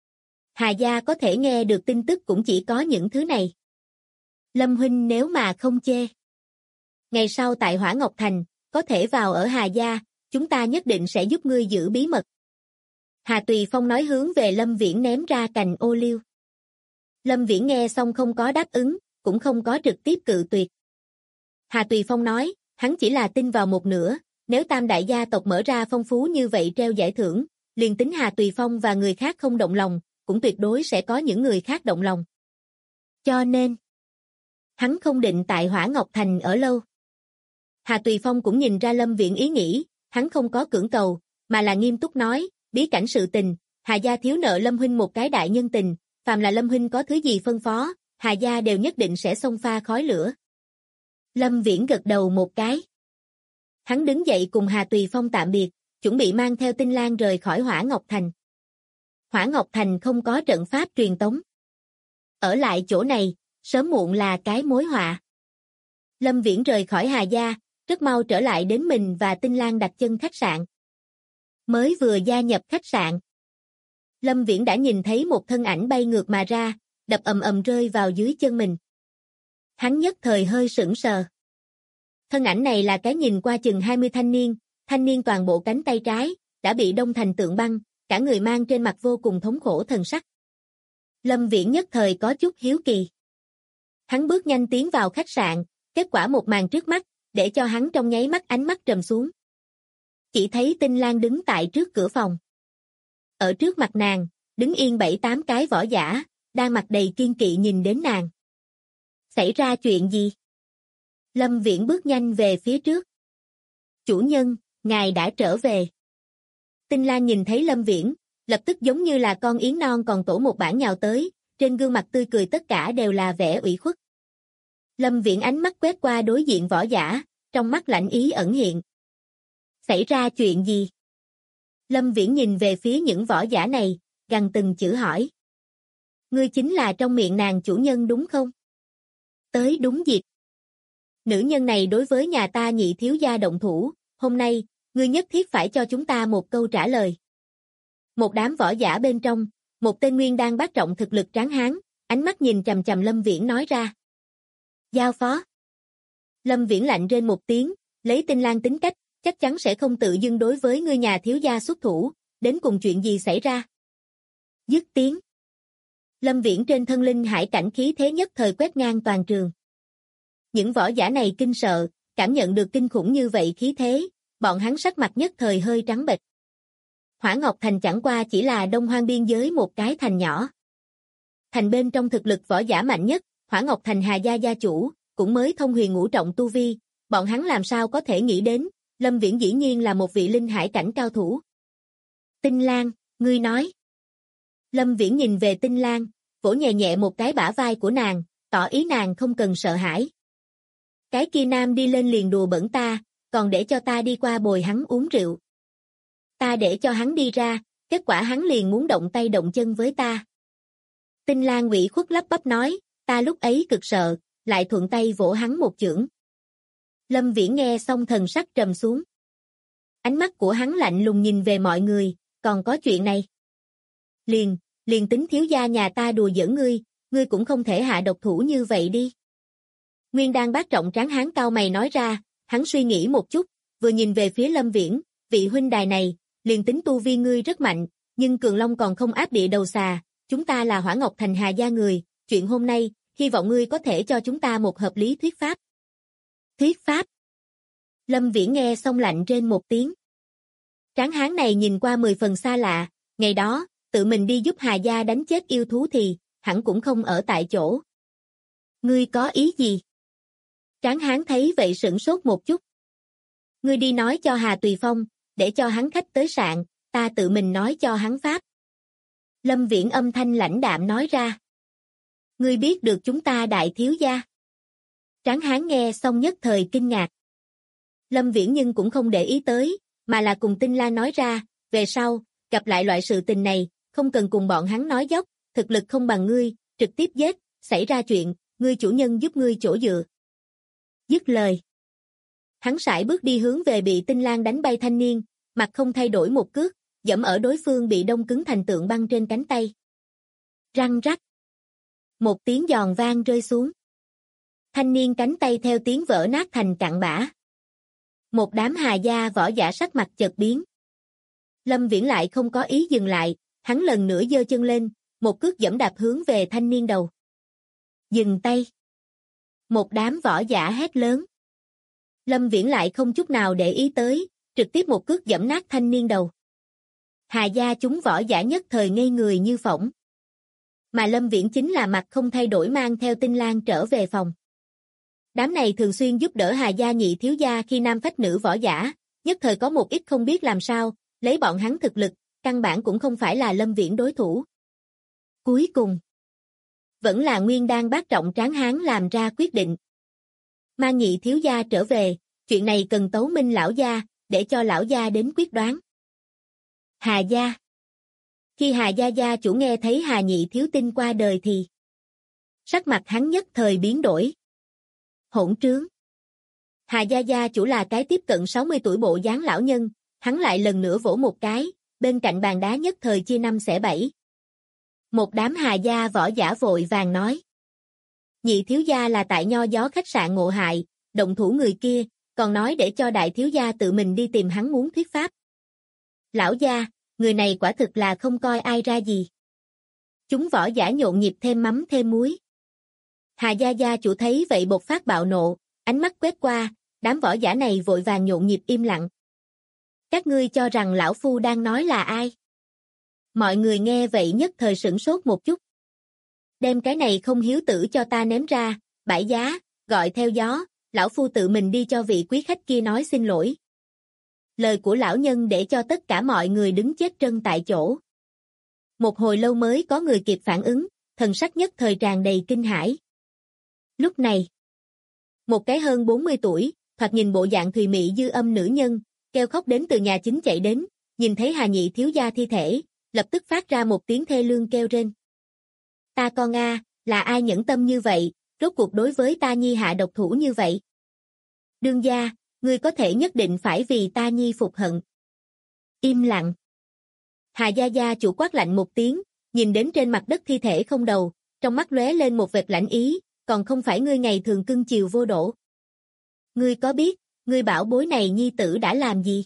Hà gia có thể nghe được tin tức cũng chỉ có những thứ này. Lâm huynh nếu mà không chê. Ngày sau tại Hỏa Ngọc Thành, có thể vào ở Hà gia, chúng ta nhất định sẽ giúp ngươi giữ bí mật. Hà Tùy Phong nói hướng về Lâm Viễn ném ra cành ô liu. Lâm Viễn nghe xong không có đáp ứng, cũng không có trực tiếp cự tuyệt. Hà Tùy Phong nói, hắn chỉ là tin vào một nửa, nếu Tam đại gia tộc mở ra phong phú như vậy treo giải thưởng, liền tính Hà Tùy Phong và người khác không động lòng, cũng tuyệt đối sẽ có những người khác động lòng. Cho nên, hắn không định tại Hỏa Ngọc Thành ở lâu. Hà Tùy Phong cũng nhìn ra Lâm Viễn ý nghĩ, hắn không có cưỡng cầu, mà là nghiêm túc nói, bí cảnh sự tình, Hà gia thiếu nợ Lâm huynh một cái đại nhân tình, phàm là Lâm huynh có thứ gì phân phó, Hà gia đều nhất định sẽ xông pha khói lửa. Lâm Viễn gật đầu một cái. Hắn đứng dậy cùng Hà Tùy Phong tạm biệt, chuẩn bị mang theo Tinh Lan rời khỏi Hỏa Ngọc Thành. Hỏa Ngọc Thành không có trận pháp truyền tống. Ở lại chỗ này, sớm muộn là cái mối họa. Lâm Viễn rời khỏi Hà gia, rất mau trở lại đến mình và Tinh Lan đặt chân khách sạn. Mới vừa gia nhập khách sạn, Lâm Viễn đã nhìn thấy một thân ảnh bay ngược mà ra, đập ầm ầm rơi vào dưới chân mình. Hắn nhất thời hơi sững sờ. Thân ảnh này là cái nhìn qua chừng 20 thanh niên toàn bộ cánh tay trái, đã bị đông thành tượng băng, cả người mang trên mặt vô cùng thống khổ thần sắc. Lâm Viễn nhất thời có chút hiếu kỳ. Hắn bước nhanh tiến vào khách sạn, kết quả một màn trước mắt, để cho hắn trong nháy mắt ánh mắt trầm xuống. Chỉ thấy Tinh Lan đứng tại trước cửa phòng. Ở trước mặt nàng, đứng yên 7-8 cái võ giả, đang mặt đầy kiên kỵ nhìn đến nàng. Xảy ra chuyện gì? Lâm Viễn bước nhanh về phía trước. Chủ nhân, ngài đã trở về. Tinh Lan nhìn thấy Lâm Viễn, lập tức giống như là con yến non còn tổ một bản nhào tới, trên gương mặt tươi cười tất cả đều là vẻ ủy khuất. Lâm Viễn ánh mắt quét qua đối diện võ giả, trong mắt lạnh ý ẩn hiện. Xảy ra chuyện gì? Lâm Viễn nhìn về phía những võ giả này, gằn từng chữ hỏi. Ngươi chính là trong miệng nàng chủ nhân đúng không? Tới đúng dịp. Nữ nhân này đối với nhà ta Nhị thiếu gia động thủ, hôm nay, ngươi nhất thiết phải cho chúng ta một câu trả lời. Một đám võ giả bên trong, một tên nguyên đan bát trọng thực lực tráng hán, ánh mắt nhìn chằm chằm Lâm Viễn nói ra. Giao phó. Lâm Viễn lạnh rên một tiếng, lấy Tinh Lan tính cách, chắc chắn sẽ không tự dưng đối với ngươi nhà thiếu gia xuất thủ, đến cùng chuyện gì xảy ra. Dứt tiếng. Lâm Viễn trên thân linh hải cảnh khí thế nhất thời quét ngang toàn trường. Những võ giả này kinh sợ, cảm nhận được kinh khủng như vậy khí thế, bọn hắn sắc mặt nhất thời hơi trắng bệch. Hỏa Ngọc Thành chẳng qua chỉ là Đông Hoang biên giới một cái thành nhỏ. Thành bên trong thực lực võ giả mạnh nhất, Hỏa Ngọc Thành Hà gia gia chủ, cũng mới thông huyền ngũ trọng tu vi, bọn hắn làm sao có thể nghĩ đến, Lâm Viễn dĩ nhiên là một vị linh hải cảnh cao thủ. Tinh Lan, ngươi nói. Lâm Viễn nhìn về Tinh Lan, vỗ nhẹ nhẹ một cái bả vai của nàng, tỏ ý nàng không cần sợ hãi. Cái kia nam đi lên liền đùa bẩn ta, còn để cho ta đi qua bồi hắn uống rượu. Ta để cho hắn đi ra, kết quả hắn liền muốn động tay động chân với ta. Tinh Lan ủy khuất lắp bắp nói, ta lúc ấy cực sợ, lại thuận tay vỗ hắn một chưởng. Lâm Viễn nghe xong thần sắc trầm xuống. Ánh mắt của hắn lạnh lùng nhìn về mọi người, còn có chuyện này. Liền tính thiếu gia nhà ta đùa giỡn ngươi cũng không thể hạ độc thủ như vậy đi. Nguyên đan bát trọng tráng hán cao mày nói ra, hắn suy nghĩ một chút, vừa nhìn về phía Lâm Viễn, vị huynh đài này, liền tính tu vi ngươi rất mạnh, nhưng Cường Long còn không áp địa đầu xà, chúng ta là Hỏa Ngọc Thành Hà gia người, chuyện hôm nay, hy vọng ngươi có thể cho chúng ta một hợp lý thuyết pháp. Thuyết pháp? Lâm Viễn nghe xong lạnh rên một tiếng. Tráng hán này nhìn qua 10 phần xa lạ, ngày đó, tự mình đi giúp Hà gia đánh chết yêu thú thì, hẳn cũng không ở tại chỗ. Ngươi có ý gì? Tráng hán thấy vậy sửng sốt một chút. Ngươi đi nói cho Hà Tùy Phong, để cho hắn khách tới sạn, ta tự mình nói cho hắn pháp. Lâm Viễn âm thanh lãnh đạm nói ra. Ngươi biết được chúng ta đại thiếu gia. Tráng hán nghe xong nhất thời kinh ngạc. Lâm Viễn nhưng cũng không để ý tới, mà là cùng Tinh Lan nói ra, về sau, gặp lại loại sự tình này, không cần cùng bọn hắn nói dốc, thực lực không bằng ngươi, trực tiếp giết, xảy ra chuyện, ngươi chủ nhân giúp ngươi chỗ dựa. Dứt lời. Hắn sải bước đi hướng về bị Tinh Lan đánh bay thanh niên, mặt không thay đổi một cước, giẫm ở đối phương bị đông cứng thành tượng băng trên cánh tay. Răng rắc. Một tiếng giòn vang rơi xuống. Thanh niên cánh tay theo tiếng vỡ nát thành cặn bã. Một đám Hà gia võ giả sắc mặt chợt biến. Lâm Viễn lại không có ý dừng lại, hắn lần nữa giơ chân lên, một cước giẫm đạp hướng về thanh niên đầu. Dừng tay. Một đám võ giả hét lớn. Lâm Viễn lại không chút nào để ý tới, trực tiếp một cước giẫm nát thanh niên đầu. Hà gia chúng võ giả nhất thời ngây người như phỏng. Mà Lâm Viễn chính là mặt không thay đổi mang theo Tinh Lan trở về phòng. Đám này thường xuyên giúp đỡ Hà gia nhị thiếu gia khi nam phách nữ võ giả, nhất thời có một ít không biết làm sao, lấy bọn hắn thực lực, căn bản cũng không phải là Lâm Viễn đối thủ. Cuối cùng, vẫn là Nguyên đan bát trọng tráng hán làm ra quyết định. Mang nhị thiếu gia trở về, chuyện này cần tấu minh lão gia, để cho lão gia đến quyết đoán. Hà gia. Khi Hà gia gia chủ nghe thấy Hà nhị thiếu tinh qua đời thì sắc mặt hắn nhất thời biến đổi. Hỗn trướng. Hà gia gia chủ là cái tiếp cận 60 tuổi bộ dáng lão nhân, hắn lại lần nữa vỗ một cái, bên cạnh bàn đá nhất thời chia 5 xẻ 7. Một đám Hà gia võ giả vội vàng nói. Nhị thiếu gia là tại Nho Gió khách sạn ngộ hại, động thủ người kia, còn nói để cho đại thiếu gia tự mình đi tìm hắn muốn thuyết pháp. Lão gia, người này quả thực là không coi ai ra gì. Chúng võ giả nhộn nhịp thêm mắm thêm muối. Hà gia gia chủ thấy vậy bộc phát bạo nộ, ánh mắt quét qua, đám võ giả này vội vàng nhộn nhịp im lặng. Các ngươi cho rằng lão phu đang nói là ai? Mọi người nghe vậy nhất thời sửng sốt một chút. Đem cái này không hiếu tử cho ta ném ra, bãi giá, gọi theo gió, lão phu tự mình đi cho vị quý khách kia nói xin lỗi. Lời của lão nhân để cho tất cả mọi người đứng chết trân tại chỗ. Một hồi lâu mới có người kịp phản ứng, thần sắc nhất thời tràn đầy kinh hãi. Lúc này, một cái hơn 40 tuổi, thoạt nhìn bộ dạng thùy mị dư âm nữ nhân, kêu khóc đến từ nhà chính chạy đến, nhìn thấy Hà nhị thiếu gia thi thể, lập tức phát ra một tiếng thê lương kêu rên. Ta con a, là ai nhẫn tâm như vậy, rốt cuộc đối với ta nhi hạ độc thủ như vậy? Đương gia, ngươi có thể nhất định phải vì ta nhi phục hận. Im lặng. Hà gia gia chủ quát lạnh một tiếng, nhìn đến trên mặt đất thi thể không đầu, trong mắt lóe lên một vệt lãnh ý, còn không phải ngươi ngày thường cưng chiều vô độ. Ngươi có biết, ngươi bảo bối này nhi tử đã làm gì?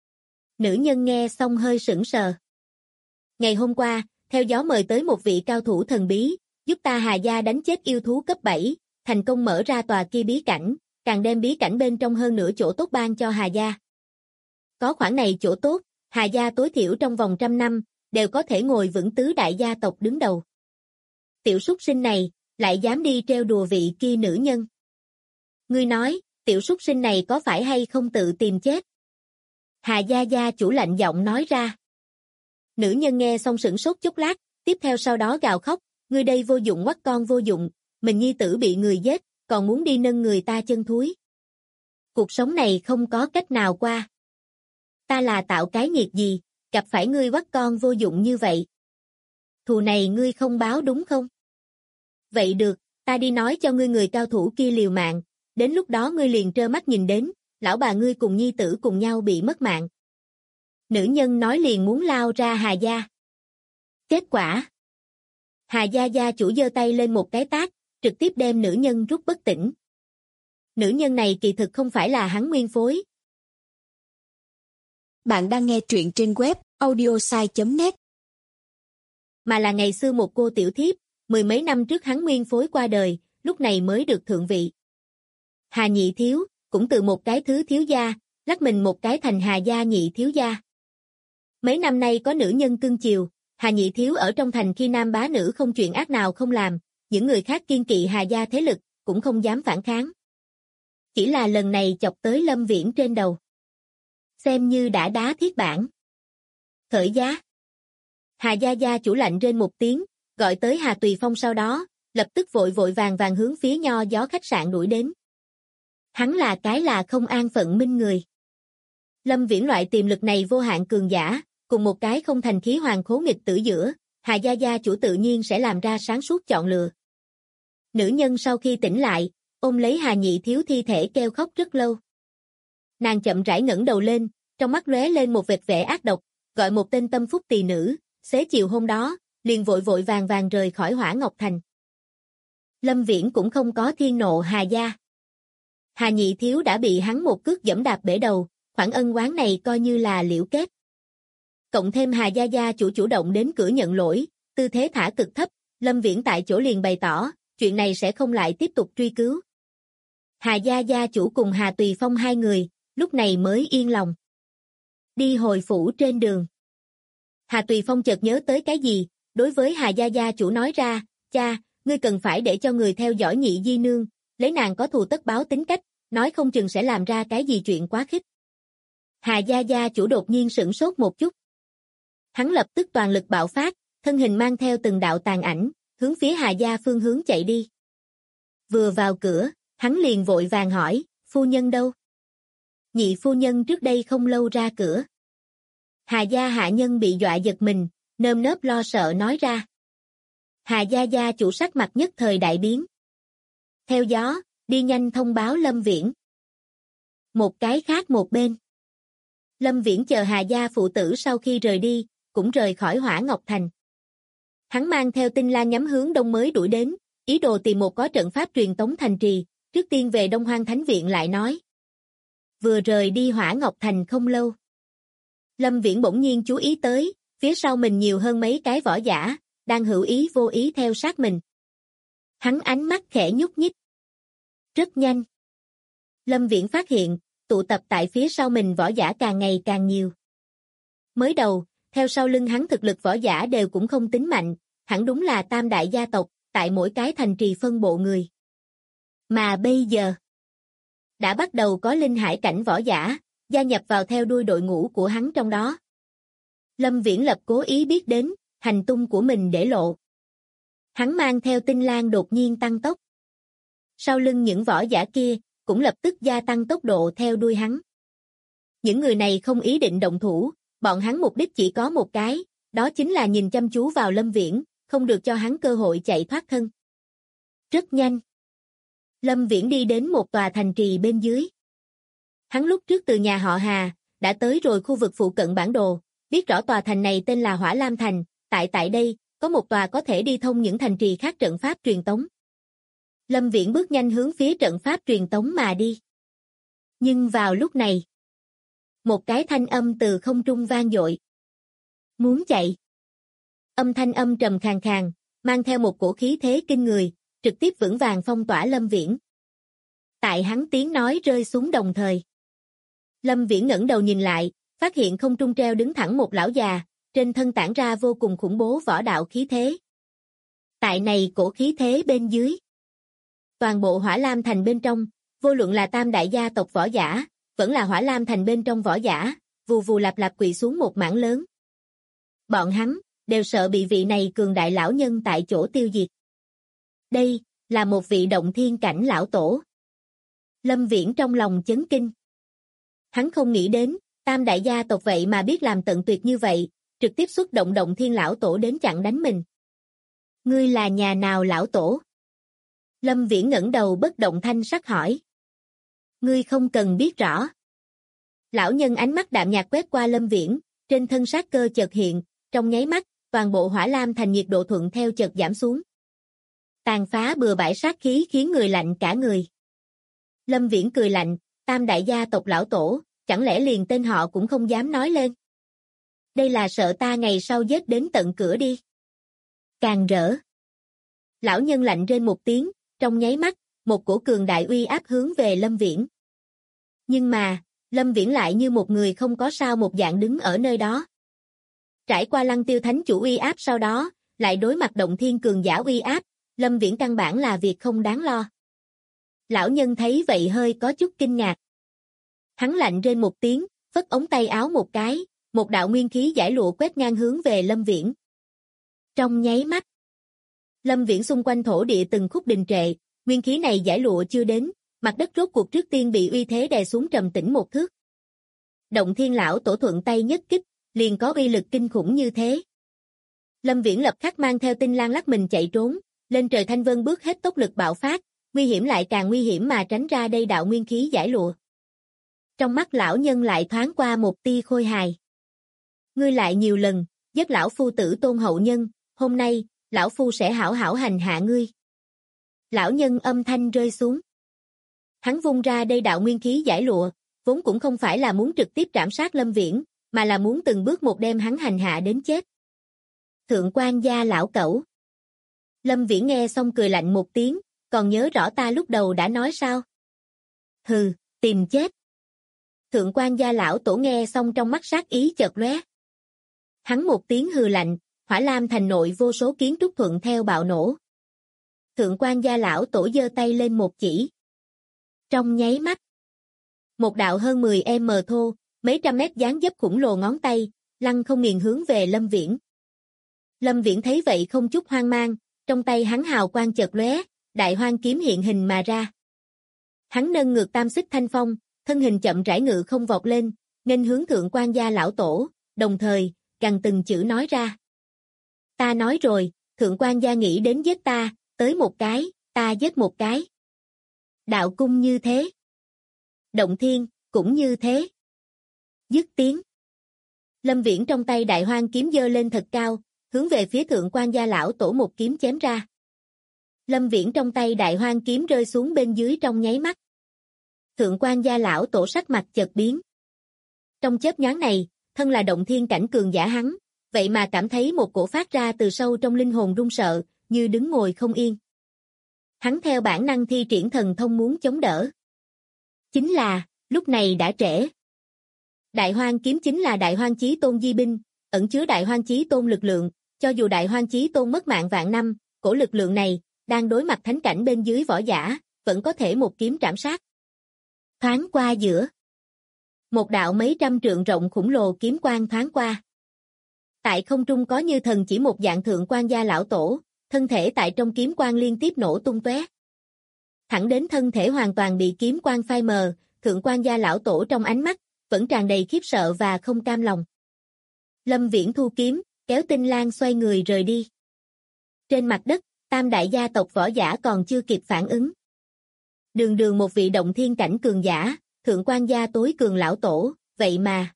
Nữ nhân nghe xong hơi sững sờ. Ngày hôm qua, theo gió mời tới một vị cao thủ thần bí, giúp ta Hà gia đánh chết yêu thú cấp 7, thành công mở ra tòa kia bí cảnh, càng đem bí cảnh bên trong hơn nửa chỗ tốt ban cho Hà gia. Có khoản này chỗ tốt, Hà gia tối thiểu trong vòng 100 năm, đều có thể ngồi vững tứ đại gia tộc đứng đầu. Tiểu súc sinh này, lại dám đi trêu đùa vị kia nữ nhân. Ngươi nói, tiểu súc sinh này có phải hay không tự tìm chết? Hà gia gia chủ lạnh giọng nói ra. Nữ nhân nghe xong sửng sốt chốc lát, tiếp theo sau đó gào khóc, ngươi đây vô dụng quắc con vô dụng, mình nhi tử bị người giết, còn muốn đi nâng người ta chân thúi. Cuộc sống này không có cách nào qua. Ta là tạo cái nghiệt gì, gặp phải ngươi quắc con vô dụng như vậy. Thù này ngươi không báo đúng không? Vậy được, ta đi nói cho ngươi người cao thủ kia liều mạng, đến lúc đó ngươi liền trơ mắt nhìn đến, lão bà ngươi cùng nhi tử cùng nhau bị mất mạng. Nữ nhân nói liền muốn lao ra Hà gia. Kết quả, Hà gia gia chủ giơ tay lên một cái tát, trực tiếp đem nữ nhân rút bất tỉnh. Nữ nhân này kỳ thực không phải là hắn nguyên phối. Bạn đang nghe truyện trên web audiosai.net, mà là ngày xưa một cô tiểu thiếp, mười mấy năm trước hắn nguyên phối qua đời, lúc này mới được thượng vị. Hà nhị thiếu, cũng từ một cái thứ thiếu gia, lắc mình một cái thành Hà gia nhị thiếu gia. Mấy năm nay có nữ nhân cưng chiều, Hà nhị thiếu ở trong thành khi nam bá nữ không chuyện ác nào không làm, những người khác kiên kỵ Hà gia thế lực, cũng không dám phản kháng. Chỉ là lần này chọc tới Lâm Viễn trên đầu. Xem như đã đá thiết bản. Khởi giá. Hà gia gia chủ lạnh rên một tiếng, gọi tới Hà Tùy Phong sau đó, lập tức vội vội vàng vàng hướng phía Nho Gió khách sạn đuổi đến. Hắn là cái là không an phận minh người. Lâm Viễn loại tiềm lực này vô hạn cường giả, cùng một cái không thành khí hoàng khố nghịch tử giữa, Hà gia gia chủ tự nhiên sẽ làm ra sáng suốt chọn lựa. Nữ nhân sau khi tỉnh lại, ôm lấy Hà nhị thiếu thi thể kêu khóc rất lâu. Nàng chậm rãi ngẩng đầu lên, trong mắt lóe lên một vệt vẻ ác độc, gọi một tên tâm phúc tỳ nữ, xế chiều hôm đó, liền vội vội vàng vàng rời khỏi Hỏa Ngọc Thành. Lâm Viễn cũng không có thiên nộ Hà gia. Hà nhị thiếu đã bị hắn một cước giẫm đạp bể đầu, khoản ân oán này coi như là liễu kết. Cộng thêm Hà gia gia chủ động đến cửa nhận lỗi, tư thế thả cực thấp, Lâm Viễn tại chỗ liền bày tỏ, chuyện này sẽ không lại tiếp tục truy cứu. Hà gia gia chủ cùng Hà Tùy Phong hai người, lúc này mới yên lòng. Đi hồi phủ trên đường. Hà Tùy Phong chợt nhớ tới cái gì, đối với Hà gia gia chủ nói ra, cha, ngươi cần phải để cho người theo dõi nhị di nương, lấy nàng có thù tất báo tính cách, nói không chừng sẽ làm ra cái gì chuyện quá khích. Hà gia gia chủ đột nhiên sửng sốt một chút. Hắn lập tức toàn lực bạo phát, thân hình mang theo từng đạo tàn ảnh, hướng phía Hà gia phương hướng chạy đi. Vừa vào cửa, hắn liền vội vàng hỏi, phu nhân đâu? Nhị phu nhân trước đây không lâu ra cửa. Hà gia hạ nhân bị dọa giật mình, nơm nớp lo sợ nói ra. Hà gia gia chủ sắc mặt nhất thời đại biến. Theo gió, đi nhanh thông báo Lâm Viễn. Một cái khác một bên. Lâm Viễn chờ Hà gia phụ tử sau khi rời đi, cũng rời khỏi Hỏa Ngọc Thành. Hắn mang theo Tinh Lan nhắm hướng đông mới đuổi đến, ý đồ tìm một có trận pháp truyền tống thành trì, trước tiên về Đông Hoang Thánh Viện lại nói. Vừa rời đi Hỏa Ngọc Thành không lâu. Lâm Viễn bỗng nhiên chú ý tới, phía sau mình nhiều hơn mấy cái võ giả, đang hữu ý vô ý theo sát mình. Hắn ánh mắt khẽ nhúc nhích. Rất nhanh. Lâm Viễn phát hiện, tụ tập tại phía sau mình võ giả càng ngày càng nhiều. Mới đầu, theo sau lưng hắn thực lực võ giả đều cũng không tính mạnh, hẳn đúng là tam đại gia tộc, tại mỗi cái thành trì phân bộ người. Mà bây giờ, đã bắt đầu có linh hải cảnh võ giả, gia nhập vào theo đuôi đội ngũ của hắn trong đó. Lâm Viễn lập cố ý biết đến, hành tung của mình để lộ. Hắn mang theo Tinh Lan đột nhiên tăng tốc. Sau lưng những võ giả kia, cũng lập tức gia tăng tốc độ theo đuôi hắn. Những người này không ý định động thủ, bọn hắn mục đích chỉ có một cái, đó chính là nhìn chăm chú vào Lâm Viễn, không được cho hắn cơ hội chạy thoát thân. Rất nhanh. Lâm Viễn đi đến một tòa thành trì bên dưới. Hắn lúc trước từ nhà họ Hà, đã tới rồi khu vực phụ cận bản đồ, biết rõ tòa thành này tên là Hỏa Lam Thành, tại đây, có một tòa có thể đi thông những thành trì khác trận pháp truyền tống. Lâm Viễn bước nhanh hướng phía trận pháp truyền tống mà đi. Nhưng vào lúc này, một cái thanh âm từ không trung vang dội. Muốn chạy. Âm thanh âm trầm khàn khàn, mang theo một cổ khí thế kinh người, trực tiếp vững vàng phong tỏa Lâm Viễn. Tại hắn tiếng nói rơi xuống đồng thời. Lâm Viễn ngẩng đầu nhìn lại, phát hiện không trung treo đứng thẳng một lão già, trên thân tản ra vô cùng khủng bố võ đạo khí thế. Tại này cổ khí thế bên dưới. Toàn bộ Hỏa Lam Thành bên trong, vô luận là tam đại gia tộc võ giả, vẫn là Hỏa Lam Thành bên trong võ giả, vù vù lạp lạp quỳ xuống một mảng lớn. Bọn hắn, đều sợ bị vị này cường đại lão nhân tại chỗ tiêu diệt. Đây, là một vị động thiên cảnh lão tổ. Lâm Viễn trong lòng chấn kinh. Hắn không nghĩ đến, tam đại gia tộc vậy mà biết làm tận tuyệt như vậy, trực tiếp xuất động động thiên lão tổ đến chặn đánh mình. Ngươi là nhà nào lão tổ? Lâm Viễn ngẩng đầu bất động thanh sắc hỏi. Ngươi không cần biết rõ. Lão nhân ánh mắt đạm nhạt quét qua Lâm Viễn, trên thân sát cơ chợt hiện, trong nháy mắt, toàn bộ Hỏa Lam Thành nhiệt độ thuận theo chợt giảm xuống. Tàn phá bừa bãi sát khí khiến người lạnh cả người. Lâm Viễn cười lạnh, tam đại gia tộc lão tổ, chẳng lẽ liền tên họ cũng không dám nói lên? Đây là sợ ta ngày sau giết đến tận cửa đi. Càng rỡ. Lão nhân lạnh rên một tiếng, trong nháy mắt, một cổ cường đại uy áp hướng về Lâm Viễn. Nhưng mà, Lâm Viễn lại như một người không có sao một dạng đứng ở nơi đó. Trải qua Lăng Tiêu Thánh Chủ uy áp sau đó, lại đối mặt động thiên cường giả uy áp, Lâm Viễn căn bản là việc không đáng lo. Lão nhân thấy vậy hơi có chút kinh ngạc. Hắn lạnh rên một tiếng, phất ống tay áo một cái, một đạo nguyên khí giải lụa quét ngang hướng về Lâm Viễn. Trong nháy mắt, Lâm Viễn xung quanh thổ địa từng khúc đình trệ, nguyên khí này giải lụa chưa đến, mặt đất rốt cuộc trước tiên bị uy thế đè xuống trầm tĩnh một thước. Động thiên lão tổ thuận tay nhất kích, liền có uy lực kinh khủng như thế. Lâm Viễn lập khắc mang theo Tinh Lan lắc mình chạy trốn, lên trời thanh vân bước hết tốc lực bạo phát, nguy hiểm lại càng nguy hiểm mà tránh ra đây đạo nguyên khí giải lụa. Trong mắt lão nhân lại thoáng qua một tia khôi hài. Ngươi lại nhiều lần, giết lão phu tử tôn hậu nhân, hôm nay, lão phu sẽ hảo hảo hành hạ ngươi. Lão nhân âm thanh rơi xuống. Hắn vung ra đây đạo nguyên khí giải lụa, vốn cũng không phải là muốn trực tiếp trảm sát Lâm Viễn, mà là muốn từng bước một đem hắn hành hạ đến chết. Thượng quan gia lão cẩu. Lâm Viễn nghe xong cười lạnh một tiếng, còn nhớ rõ ta lúc đầu đã nói sao? Hừ, tìm chết. Thượng quan gia lão tổ nghe xong trong mắt sát ý chợt lóe. Hắn một tiếng hừ lạnh, Hỏa Lam Thành nội vô số kiến trúc thuận theo bạo nổ. Thượng quan gia lão tổ giơ tay lên một chỉ. Trong nháy mắt, một đạo hơn 10m thô, mấy trăm mét dáng dấp khủng lồ ngón tay, lăng không nghiền hướng về Lâm Viễn. Lâm Viễn thấy vậy không chút hoang mang, trong tay hắn hào quang chợt lóe, đại hoang kiếm hiện hình mà ra. Hắn nâng ngược tam xích thanh phong, thân hình chậm rãi ngự không vọt lên, nghênh hướng thượng quan gia lão tổ, đồng thời, gằn từng chữ nói ra. Ta nói rồi, thượng quan gia nghĩ đến giết ta, tới một cái, ta giết một cái. Đạo cung như thế. Động thiên, cũng như thế. Dứt tiếng. Lâm Viễn trong tay Đại Hoang kiếm giơ lên thật cao, hướng về phía Thượng Quan Gia lão tổ một kiếm chém ra. Lâm Viễn trong tay Đại Hoang kiếm rơi xuống bên dưới trong nháy mắt. Thượng Quan Gia lão tổ sắc mặt chợt biến. Trong chớp nhoáng này, thân là động thiên cảnh cường giả hắn, vậy mà cảm thấy một cổ phát ra từ sâu trong linh hồn run sợ, như đứng ngồi không yên. Hắn theo bản năng thi triển thần thông muốn chống đỡ. Chính là, lúc này đã trễ. Đại Hoang kiếm chính là Đại Hoang Chí Tôn di binh, ẩn chứa Đại Hoang Chí Tôn lực lượng, cho dù Đại Hoang Chí Tôn mất mạng vạn năm, cổ lực lượng này, đang đối mặt thánh cảnh bên dưới võ giả, vẫn có thể một kiếm trảm sát. Thoáng qua giữa. Một đạo mấy trăm trượng rộng khủng lồ kiếm quang thoáng qua. Tại không trung có như thần chỉ một dạng Thượng Quan Gia lão tổ, thân thể tại trong kiếm quang liên tiếp nổ tung tóe. Thẳng đến thân thể hoàn toàn bị kiếm quang phai mờ, Thượng Quan Gia lão tổ trong ánh mắt vẫn tràn đầy khiếp sợ và không cam lòng. Lâm Viễn thu kiếm, kéo Tinh Lan xoay người rời đi. Trên mặt đất, tam đại gia tộc võ giả còn chưa kịp phản ứng. Đường đường một vị động thiên cảnh cường giả, Thượng Quan Gia tối cường lão tổ, vậy mà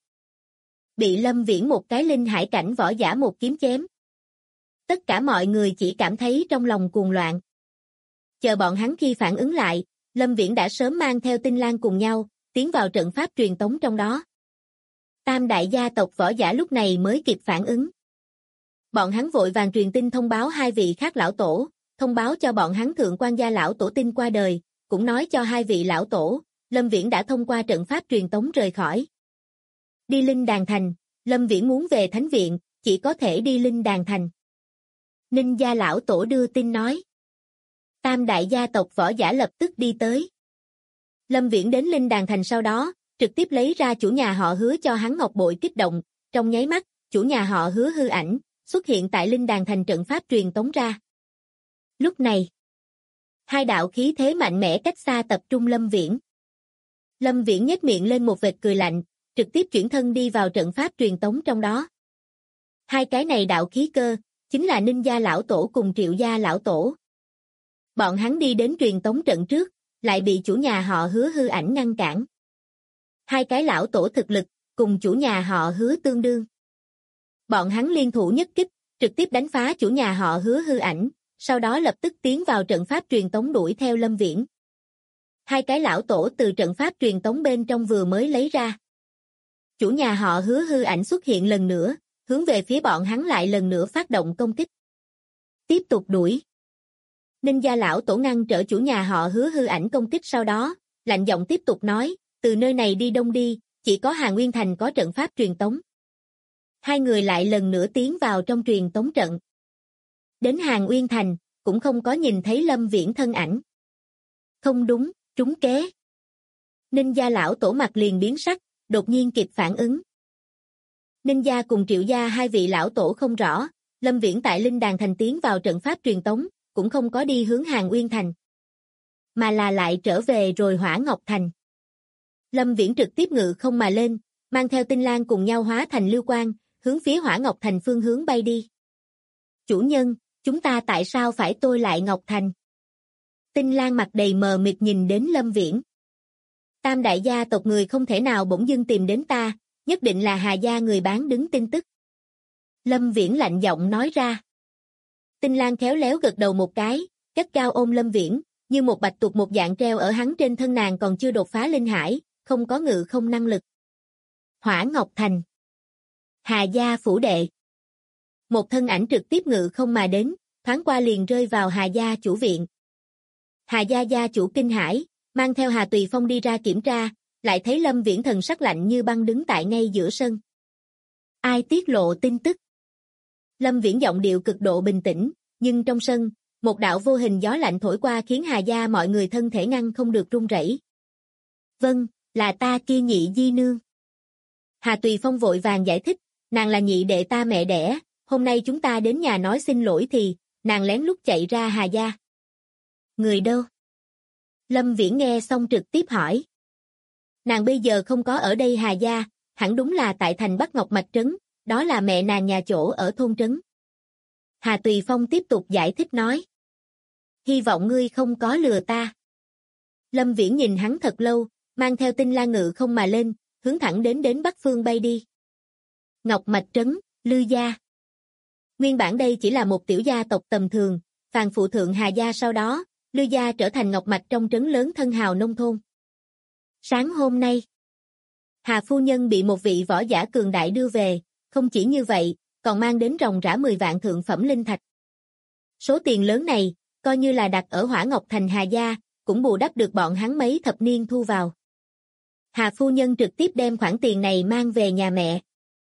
bị Lâm Viễn một cái linh hải cảnh võ giả một kiếm chém. Tất cả mọi người chỉ cảm thấy trong lòng cuồng loạn. Chờ bọn hắn khi phản ứng lại, Lâm Viễn đã sớm mang theo Tinh Lan cùng nhau, tiến vào trận pháp truyền tống trong đó. Tam đại gia tộc võ giả lúc này mới kịp phản ứng. Bọn hắn vội vàng truyền tin thông báo hai vị khác lão tổ, thông báo cho bọn hắn Thượng Quan Gia lão tổ tin qua đời, cũng nói cho hai vị lão tổ, Lâm Viễn đã thông qua trận pháp truyền tống rời khỏi. Đi Linh Đàn Thành, Lâm Viễn muốn về Thánh Viện, chỉ có thể đi Linh Đàn Thành. Ninh Gia lão tổ đưa tin nói. Tam đại gia tộc võ giả lập tức đi tới. Lâm Viễn đến Linh Đàn Thành sau đó, trực tiếp lấy ra chủ nhà họ Hứa cho hắn ngọc bội kích động, trong nháy mắt, chủ nhà họ Hứa hư ảnh, xuất hiện tại Linh Đàn Thành trận pháp truyền tống ra. Lúc này, hai đạo khí thế mạnh mẽ cách xa tập trung Lâm Viễn. Lâm Viễn nhếch miệng lên một vệt cười lạnh, trực tiếp chuyển thân đi vào trận pháp truyền tống trong đó. Hai cái này đạo khí cơ, chính là Ninh Gia lão tổ cùng Triệu Gia lão tổ. Bọn hắn đi đến truyền tống trận trước, lại bị chủ nhà họ Hứa hư ảnh ngăn cản. Hai cái lão tổ thực lực, cùng chủ nhà họ Hứa tương đương. Bọn hắn liên thủ nhất kích, trực tiếp đánh phá chủ nhà họ Hứa hư ảnh, sau đó lập tức tiến vào trận pháp truyền tống đuổi theo Lâm Viễn. Hai cái lão tổ từ trận pháp truyền tống bên trong vừa mới lấy ra. Chủ nhà họ Hứa hư ảnh xuất hiện lần nữa, hướng về phía bọn hắn lại lần nữa phát động công kích. Tiếp tục đuổi. Ninh Gia lão tổ ngăn trở chủ nhà họ Hứa hư ảnh công kích sau đó, lạnh giọng tiếp tục nói, từ nơi này đi đông đi, chỉ có Hà Nguyên Thành có trận pháp truyền tống. Hai người lại lần nữa tiến vào trong truyền tống trận. Đến Hà Nguyên Thành, cũng không có nhìn thấy Lâm Viễn thân ảnh. Không đúng, trúng kế. Ninh Gia lão tổ mặt liền biến sắc, đột nhiên kịp phản ứng. Ninh Gia cùng Triệu Gia hai vị lão tổ không rõ, Lâm Viễn tại Linh Đàn Thành tiến vào trận pháp truyền tống, cũng không có đi hướng Hàn Uyên Thành, mà là lại trở về rồi Hỏa Ngọc Thành. Lâm Viễn trực tiếp ngự không mà lên, mang theo Tinh Lan cùng nhau hóa thành lưu quang, hướng phía Hỏa Ngọc Thành phương hướng bay đi. Chủ nhân, chúng ta tại sao phải tôi lại Ngọc Thành? Tinh Lan mặt đầy mờ mịt nhìn đến Lâm Viễn. Tam đại gia tộc người không thể nào bỗng dưng tìm đến ta, nhất định là Hà gia người bán đứng tin tức. Lâm Viễn lạnh giọng nói ra. Tinh Lan khéo léo gật đầu một cái, gắt cao ôm Lâm Viễn, như một bạch tuộc một dạng treo ở hắn trên thân nàng còn chưa đột phá linh hải, không có ngự không năng lực. Hỏa Ngọc Thành. Hà gia phủ đệ. Một thân ảnh trực tiếp ngự không mà đến, thoáng qua liền rơi vào Hà gia chủ viện. Hà gia gia chủ kinh hãi, mang theo Hà Tùy Phong đi ra kiểm tra, lại thấy Lâm Viễn thần sắc lạnh như băng đứng tại ngay giữa sân. Ai tiết lộ tin tức? Lâm Viễn giọng điệu cực độ bình tĩnh, nhưng trong sân, một đạo vô hình gió lạnh thổi qua khiến Hà gia mọi người thân thể ngăn không được run rẩy. Vâng, là ta kia nhị di nương. Hà Tùy Phong vội vàng giải thích, nàng là nhị đệ ta mẹ đẻ, hôm nay chúng ta đến nhà nói xin lỗi thì, nàng lén lút chạy ra Hà gia. Người đâu? Lâm Viễn nghe xong trực tiếp hỏi. Nàng bây giờ không có ở đây Hà gia, hẳn đúng là tại thành Bắc Ngọc Mạch Trấn, đó là mẹ nàng nhà chỗ ở thôn trấn. Hà Tùy Phong tiếp tục giải thích nói. Hy vọng ngươi không có lừa ta. Lâm Viễn nhìn hắn thật lâu, mang theo Tinh Lan ngự không mà lên, hướng thẳng đến Bắc Phương bay đi. Ngọc Mạch Trấn, Lư gia. Nguyên bản đây chỉ là một tiểu gia tộc tầm thường, phàn phụ thượng Hà gia, sau đó, Lư gia trở thành ngọc mạch trong trấn lớn thân hào nông thôn. Sáng hôm nay, Hà phu nhân bị một vị võ giả cường đại đưa về, không chỉ như vậy, còn mang đến ròng rã 10 vạn thượng phẩm linh thạch. Số tiền lớn này, coi như là đặt ở Hỏa Ngọc Thành Hà gia, cũng bù đắp được bọn hắn mấy thập niên thu vào. Hà phu nhân trực tiếp đem khoản tiền này mang về nhà mẹ.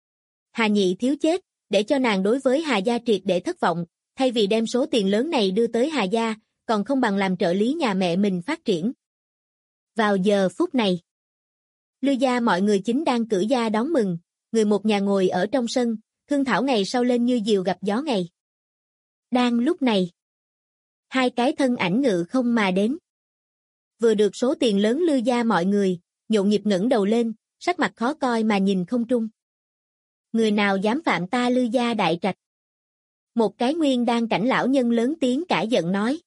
Hà nhị thiếu chết, để cho nàng đối với Hà gia triệt để thất vọng, thay vì đem số tiền lớn này đưa tới Hà gia, còn không bằng làm trợ lý nhà mẹ mình phát triển. Vào giờ phút này, Lư gia mọi người chính đang cử gia đón mừng, người một nhà ngồi ở trong sân, thương thảo ngày sau lên như diều gặp gió ngày. Đang lúc này, hai cái thân ảnh ngự không mà đến. Vừa được số tiền lớn Lư gia mọi người, nhộn nhịp ngẩng đầu lên, sắc mặt khó coi mà nhìn không trung. Người nào dám phạm ta Lư gia đại trạch? Một cái nguyên đan cảnh lão nhân lớn tiếng cãi giận nói.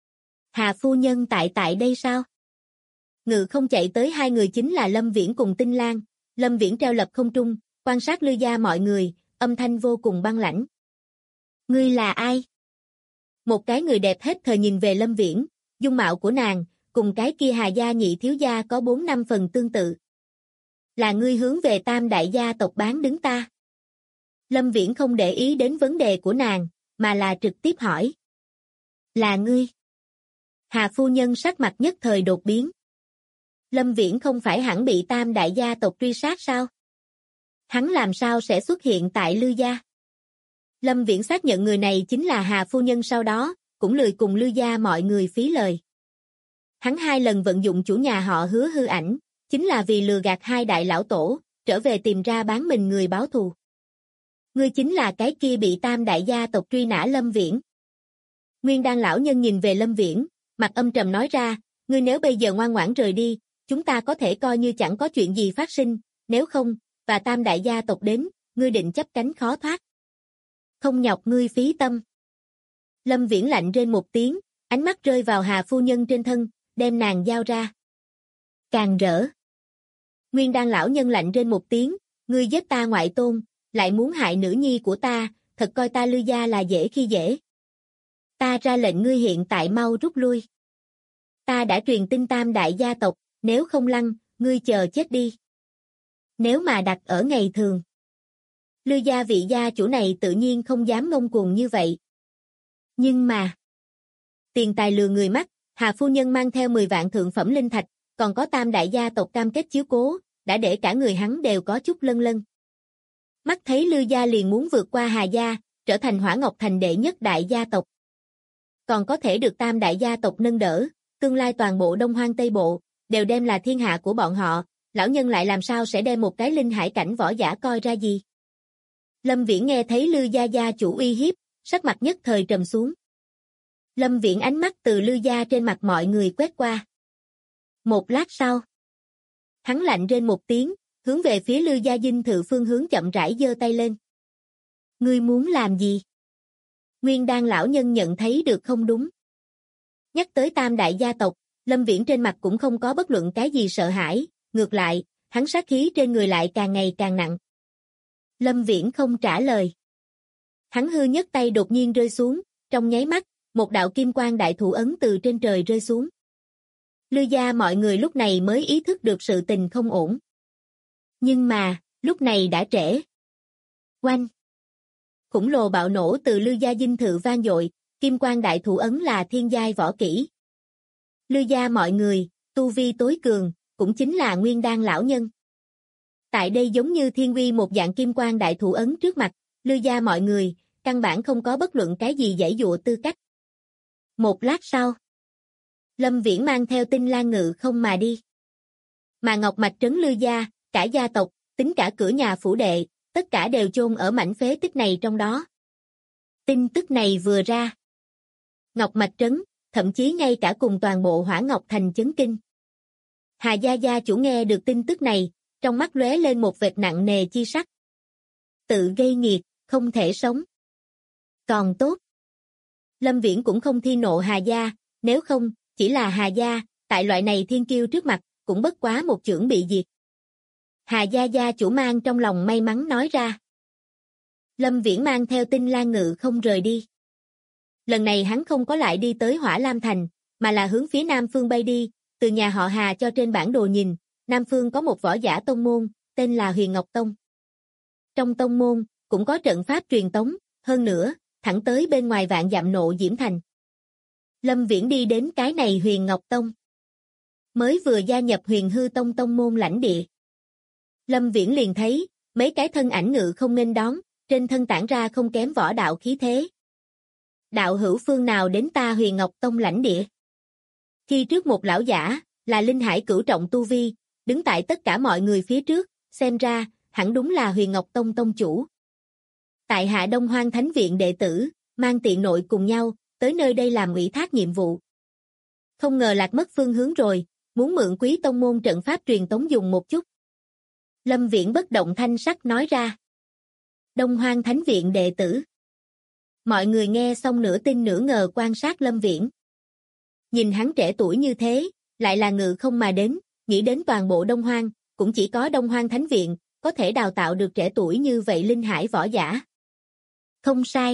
Hà phu nhân tại đây sao? Ngự không chạy tới hai người chính là Lâm Viễn cùng Tinh Lan. Lâm Viễn treo lập không trung, quan sát Lư gia mọi người, âm thanh vô cùng băng lãnh. Ngươi là ai? Một cái người đẹp hết thời nhìn về Lâm Viễn, dung mạo của nàng, cùng cái kia Hà gia nhị thiếu gia có 4-5 phần tương tự. Là ngươi hướng về Tam đại gia tộc bán đứng ta? Lâm Viễn không để ý đến vấn đề của nàng, mà là trực tiếp hỏi. Là ngươi? Hà phu nhân sắc mặt nhất thời đột biến. Lâm Viễn không phải hẳn bị Tam đại gia tộc truy sát sao? Hắn làm sao sẽ xuất hiện tại Lư gia? Lâm Viễn xác nhận người này chính là Hà phu nhân, sau đó, cũng lười cùng Lư gia mọi người phí lời. Hắn 2 lần vận dụng chủ nhà họ Hứa hư ảnh, chính là vì lừa gạt hai đại lão tổ, trở về tìm ra bán mình người báo thù. Ngươi chính là cái kia bị Tam đại gia tộc truy nã Lâm Viễn. Nguyên đan lão nhân nhìn về Lâm Viễn, mặt âm trầm nói ra, ngươi nếu bây giờ ngoan ngoãn rời đi, chúng ta có thể coi như chẳng có chuyện gì phát sinh, nếu không, và Tam đại gia tộc đến, ngươi định chấp cánh khó thoát. Không nhọc ngươi phí tâm. Lâm Viễn lạnh rên một tiếng, ánh mắt rơi vào Hà phu nhân trên thân, đem nàng giao ra. Càng rỡ. Nguyên đan lão nhân lạnh rên một tiếng, ngươi giết ta ngoại tôn, lại muốn hại nữ nhi của ta, thật coi ta Lư gia là dễ khi dễ. Ta ra lệnh ngươi hiện tại mau rút lui. Ta đã truyền tin Tam đại gia tộc, nếu không lăn, ngươi chờ chết đi. Nếu mà đặt ở ngày thường, Lư gia vị gia chủ này tự nhiên không dám ngông cuồng như vậy. Nhưng mà, tiền tài lừa người mắt, Hà phu nhân mang theo 10 vạn thượng phẩm linh thạch, còn có Tam đại gia tộc cam kết chiếu cố, đã để cả người hắn đều có chút lân lân. Mắt thấy Lư gia liền muốn vượt qua Hà gia, trở thành Hỏa Ngọc Thành đệ nhất đại gia tộc. Còn có thể được Tam đại gia tộc nâng đỡ, tương lai toàn bộ Đông Hoang Tây Bộ, đều đem là thiên hạ của bọn họ, lão nhân lại làm sao sẽ đem một cái linh hải cảnh võ giả coi ra gì. Lâm Viễn nghe thấy Lư gia gia chủ uy hiếp, sắc mặt nhất thời trầm xuống. Lâm Viễn ánh mắt từ Lư gia trên mặt mọi người quét qua. Một lát sau, hắn lạnh rên một tiếng, hướng về phía Lư gia dinh thự phương hướng chậm rãi giơ tay lên. Ngươi muốn làm gì? Nguyên đan lão nhân nhận thấy được không đúng. Nhắc tới Tam đại gia tộc, Lâm Viễn trên mặt cũng không có bất luận cái gì sợ hãi, ngược lại, hắn sát khí trên người lại càng ngày càng nặng. Lâm Viễn không trả lời. Hắn hư nhất tay đột nhiên rơi xuống, trong nháy mắt, một đạo kim quang đại thủ ấn từ trên trời rơi xuống. Lư gia mọi người lúc này mới ý thức được sự tình không ổn. Nhưng mà, lúc này đã trễ. Oanh! Khủng lồ bạo nổ từ Lư gia dinh thự vang dội, kim quang đại thủ ấn là thiên giai võ kỹ. Lư gia mọi người, tu vi tối cường, cũng chính là nguyên đan lão nhân. Tại đây giống như thiên uy một dạng kim quang đại thủ ấn trước mặt, Lư gia mọi người, căn bản không có bất luận cái gì giãy dụa tư cách. Một lát sau, Lâm Viễn mang theo Tinh Lan ngự không mà đi. Mà Ngọc Mạch trấn Lư gia, cả gia tộc, tính cả cửa nhà phủ đệ, tất cả đều chôn ở mảnh phế tích này trong đó. Tin tức này vừa ra, Ngọc Mạch trấn, thậm chí ngay cả cùng toàn bộ Hỏa Ngọc Thành chấn kinh. Hà gia gia chủ nghe được tin tức này, trong mắt lóe lên một vệt nặng nề chi sắc. Tự gây nghiệt, không thể sống. Còn tốt. Lâm Viễn cũng không thi nộ Hà gia, nếu không, chỉ là Hà gia, tại loại này thiên kiêu trước mặt, cũng bất quá một chưởng bị diệt. Hà gia gia chủ mang trong lòng may mắn nói ra. Lâm Viễn mang theo Tinh Lan ngự không rời đi. Lần này hắn không có lại đi tới Hỏa Lam Thành, mà là hướng phía Nam Phương bay đi, từ nhà họ Hà cho trên bản đồ nhìn, Nam Phương có một võ giả tông môn, tên là Huyền Ngọc Tông. Trong tông môn, cũng có trận pháp truyền tống, hơn nữa, thẳng tới bên ngoài vạn dặm Nộ Diễm Thành. Lâm Viễn đi đến cái này Huyền Ngọc Tông. Mới vừa gia nhập Huyền Hư Tông tông môn lãnh địa. Lâm Viễn liền thấy, mấy cái thân ảnh ngự không nghênh đón, trên thân tản ra không kém võ đạo khí thế. Đạo hữu phương nào đến ta Huyền Ngọc Tông lãnh địa? Khi trước một lão giả, là linh hải cửu trọng tu vi, đứng tại tất cả mọi người phía trước, xem ra, hẳn đúng là Huyền Ngọc Tông tông chủ. Tại hạ Đông Hoang Thánh Viện đệ tử, mang tiện nội cùng nhau, tới nơi đây làm ủy thác nhiệm vụ. Không ngờ lạc mất phương hướng rồi, muốn mượn Quý tông môn trận pháp truyền tống dùng một chút. Lâm Viễn bất động thanh sắc nói ra. Đông Hoang Thánh Viện đệ tử. Mọi người nghe xong nửa tin nửa ngờ quan sát Lâm Viễn. Nhìn hắn trẻ tuổi như thế, lại là ngự không mà đến, nghĩ đến toàn bộ Đông Hoang, cũng chỉ có Đông Hoang Thánh Viện, có thể đào tạo được trẻ tuổi như vậy linh hải võ giả. Không sai.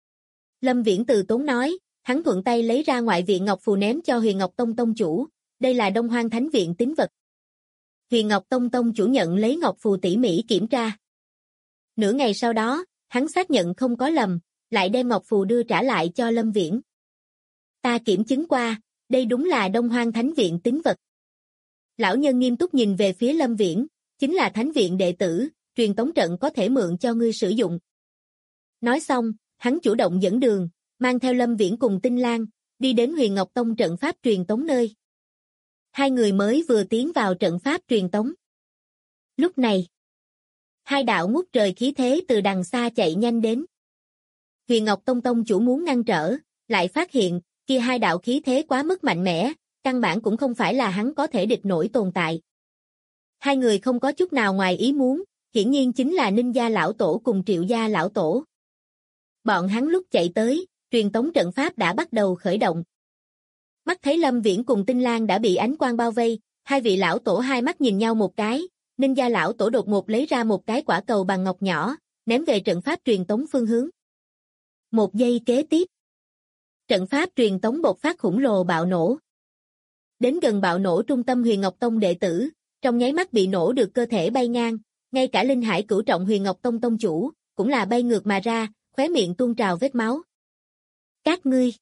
Lâm Viễn từ tốn nói, hắn thuận tay lấy ra ngoại viện Ngọc Phù ném cho Huyền Ngọc Tông tông chủ, đây là Đông Hoang Thánh Viện tín vật. Huyền Ngọc Tông tông chủ nhận lấy Ngọc Phù tỉ mỉ kiểm tra. Nửa ngày sau đó, hắn xác nhận không có lầm, lại đem Ngọc Phù đưa trả lại cho Lâm Viễn. Ta kiểm chứng qua, đây đúng là Đông Hoang Thánh Viện tín vật. Lão nhân nghiêm túc nhìn về phía Lâm Viễn, chính là Thánh Viện đệ tử, truyền tống trận có thể mượn cho ngươi sử dụng. Nói xong, hắn chủ động dẫn đường, mang theo Lâm Viễn cùng Tinh Lan, đi đến Huyền Ngọc Tông trận pháp truyền tống nơi. Hai người mới vừa tiến vào trận pháp truyền tống. Lúc này, hai đạo ngút trời khí thế từ đằng xa chạy nhanh đến. Huyền Ngọc Tông tông chủ muốn ngăn trở, lại phát hiện, kia hai đạo khí thế quá mức mạnh mẽ, căn bản cũng không phải là hắn có thể địch nổi tồn tại. Hai người không có chút nào ngoài ý muốn, hiển nhiên chính là Ninh gia lão tổ cùng Triệu gia lão tổ. Bọn hắn lúc chạy tới, truyền tống trận pháp đã bắt đầu khởi động. Mắt thấy Lâm Viễn cùng Tinh Lan đã bị ánh quang bao vây, hai vị lão tổ hai mắt nhìn nhau một cái, Ninh gia lão tổ đột ngột lấy ra một cái quả cầu bằng ngọc nhỏ, ném về trận pháp truyền tống phương hướng. Một giây kế tiếp, trận pháp truyền tống bộc phát khủng lồ bạo nổ. Đến gần bạo nổ trung tâm Huyền Ngọc Tông đệ tử, trong nháy mắt bị nổ được cơ thể bay ngang, ngay cả linh hải cửu trọng Huyền Ngọc Tông tông chủ, cũng là bay ngược mà ra, khóe miệng tuôn trào vết máu. Các ngươi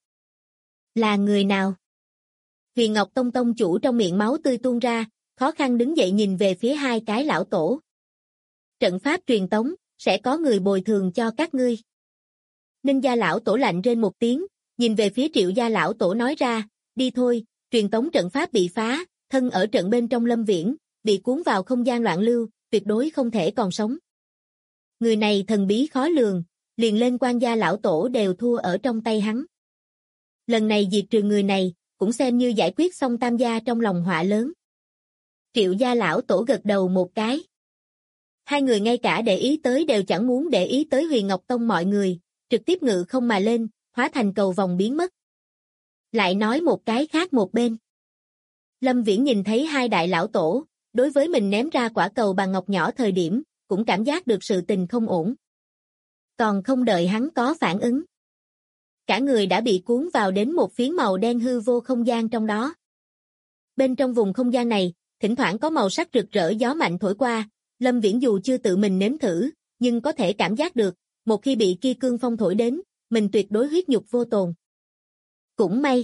là người nào? Huyền Ngọc Tông tông chủ trong miệng máu tươi tuôn ra, khó khăn đứng dậy nhìn về phía hai cái lão tổ. Trận pháp truyền tống, sẽ có người bồi thường cho các ngươi. Ninh gia lão tổ lạnh rên một tiếng, nhìn về phía Triệu gia lão tổ nói ra, đi thôi, truyền tống trận pháp bị phá, thân ở trận bên trong Lâm Viễn, bị cuốn vào không gian loạn lưu, tuyệt đối không thể còn sống. Người này thần bí khó lường, liền lên Quan gia lão tổ đều thua ở trong tay hắn. Lần này diệt trừ người này, cũng xem như giải quyết xong Tam gia trong lòng họa lớn. Triệu gia lão tổ gật đầu một cái. Hai người ngay cả để ý tới đều chẳng muốn để ý tới Huyền Ngọc Tông mọi người, trực tiếp ngự không mà lên, hóa thành cầu vòng biến mất. Lại nói một cái khác một bên. Lâm Viễn nhìn thấy hai đại lão tổ, đối với mình ném ra quả cầu bằng ngọc nhỏ thời điểm, cũng cảm giác được sự tình không ổn. Còn không đợi hắn có phản ứng. Cả người đã bị cuốn vào đến một phiến màu đen hư vô không gian trong đó. Bên trong vùng không gian này, thỉnh thoảng có màu sắc rực rỡ gió mạnh thổi qua, Lâm Viễn dù chưa tự mình nếm thử, nhưng có thể cảm giác được, một khi bị kia cương phong thổi đến, mình tuyệt đối huyết nhục vô tồn. Cũng may.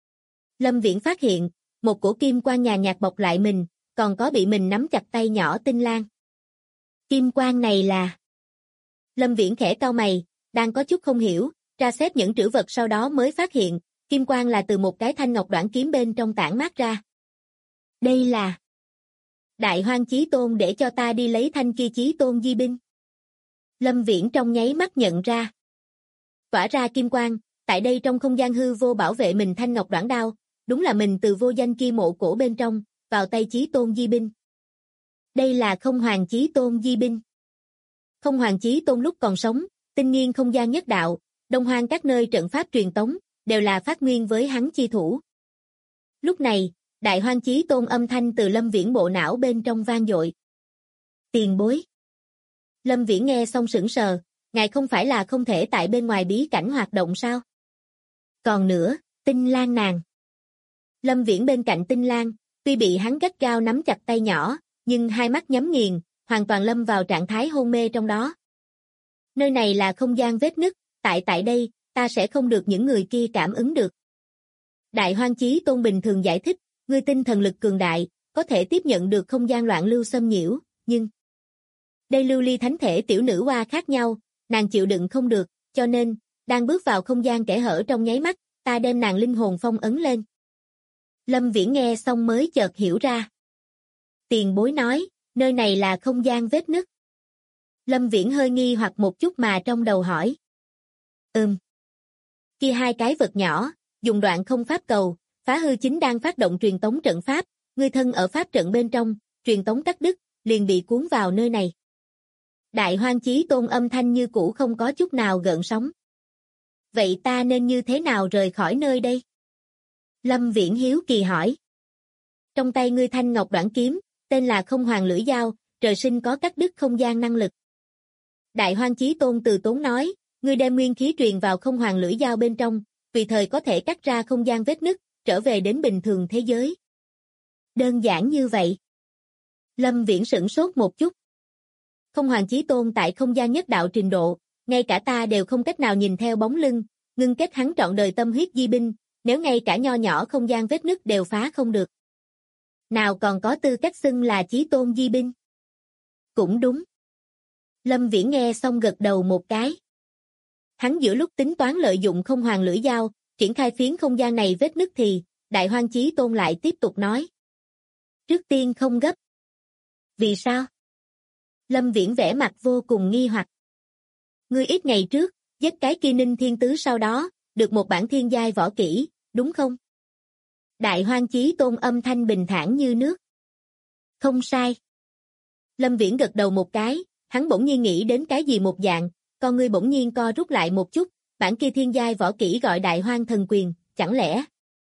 Lâm Viễn phát hiện, một cổ kim quang nhàn nhạt bọc lại mình, còn có bị mình nắm chặt tay nhỏ Tinh Lan. Kim quang này là... Lâm Viễn khẽ cau mày, đang có chút không hiểu, tra xét những trữ vật sau đó mới phát hiện, kim quang là từ một cái thanh ngọc đoạn kiếm bên trong tản mát ra. Đây là... Đại Hoang Chí Tôn để cho ta đi lấy thanh kia Chí Tôn di binh. Lâm Viễn trong nháy mắt nhận ra. Tỏa ra kim quang, tại đây trong không gian hư vô bảo vệ mình thanh ngọc đoạn đao, đúng là mình từ vô danh kia mộ cổ bên trong, vào tay Chí Tôn di binh. Đây là Không Hoàng Chí Tôn di binh. Không Hoàng Chí Tôn lúc còn sống, tinh nghiên không gian nhất đạo, Đông Hoang các nơi trận pháp truyền tống, đều là phát nguyên với hắn chi thủ. Lúc này, Đại Hoang Chí Tôn âm thanh từ Lâm Viễn bộ não bên trong vang dội. Tiền bối. Lâm Viễn nghe xong sững sờ, ngài không phải là không thể tại bên ngoài bí cảnh hoạt động sao? Còn nữa, Tinh Lan nàng. Lâm Viễn bên cạnh Tinh Lan, tuy bị hắn gắt gao nắm chặt tay nhỏ, nhưng hai mắt nhắm nghiền, hoàn toàn lâm vào trạng thái hôn mê trong đó. Nơi này là không gian vết nứt, tại đây, ta sẽ không được những người kia cảm ứng được. Đại Hoang Chí Tôn bình thường giải thích, ngươi tinh thần lực cường đại, có thể tiếp nhận được không gian loạn lưu xâm nhiễu, nhưng đây lưu ly thánh thể tiểu nữ hoa khác nhau, nàng chịu đựng không được, cho nên, đang bước vào không gian kẽ hở trong nháy mắt, ta đem nàng linh hồn phong ấn lên. Lâm Viễn nghe xong mới chợt hiểu ra. Tiền bối nói, nơi này là không gian vết nứt. Lâm Viễn hơi nghi hoặc một chút mà trong đầu hỏi. Kia hai cái vật nhỏ, dùng đoạn không pháp cầu, phá hư chính đang phát động truyền tống trận pháp, ngươi thân ở pháp trận bên trong, truyền tống cắt đứt, liền bị cuốn vào nơi này. Đại Hoang Chí Tôn âm thanh như cũ không có chút nào gợn sóng. Vậy ta nên như thế nào rời khỏi nơi đây? Lâm Viễn hiếu kỳ hỏi. Trong tay ngươi thanh ngọc đoạn kiếm, tên là Không Hoàng Lưỡi Dao, trời sinh có cắt đứt không gian năng lực. Đại Hoang Chí Tôn từ tốn nói, ngươi đem nguyên khí truyền vào Không Hoàng Lưỡi Dao bên trong, tùy thời có thể cắt ra không gian vết nứt, trở về đến bình thường thế giới. Đơn giản như vậy. Lâm Viễn sửng sốt một chút. Không Hoàng Chí Tôn tại không gian nhất đạo trình độ, ngay cả ta đều không cách nào nhìn theo bóng lưng, ngưng kết hắn trọn đời tâm huyết di binh, nếu ngay cả nho nhỏ không gian vết nứt đều phá không được. Nào còn có tư cách xưng là Chí Tôn di binh? Cũng đúng. Lâm Viễn nghe xong gật đầu một cái. Hắn giữa lúc tính toán lợi dụng Không Hoàng Lưỡi Dao, triển khai phiến không gian này vết nứt thì, Đại Hoang Chí Tôn lại tiếp tục nói. Trước tiên không gấp. Vì sao? Lâm Viễn vẻ mặt vô cùng nghi hoặc. Ngươi ít ngày trước, giết cái kia Ninh Thiên Tứ sau đó, được một bản thiên giai võ kỹ, đúng không? Đại Hoang Chí Tôn âm thanh bình thản như nước. Không sai. Lâm Viễn gật đầu một cái, hắn bỗng nhiên nghĩ đến cái gì một dạng, con ngươi bỗng nhiên co rút lại một chút, bản kia thiên giai võ kỹ gọi Đại Hoang Thần Quyền, chẳng lẽ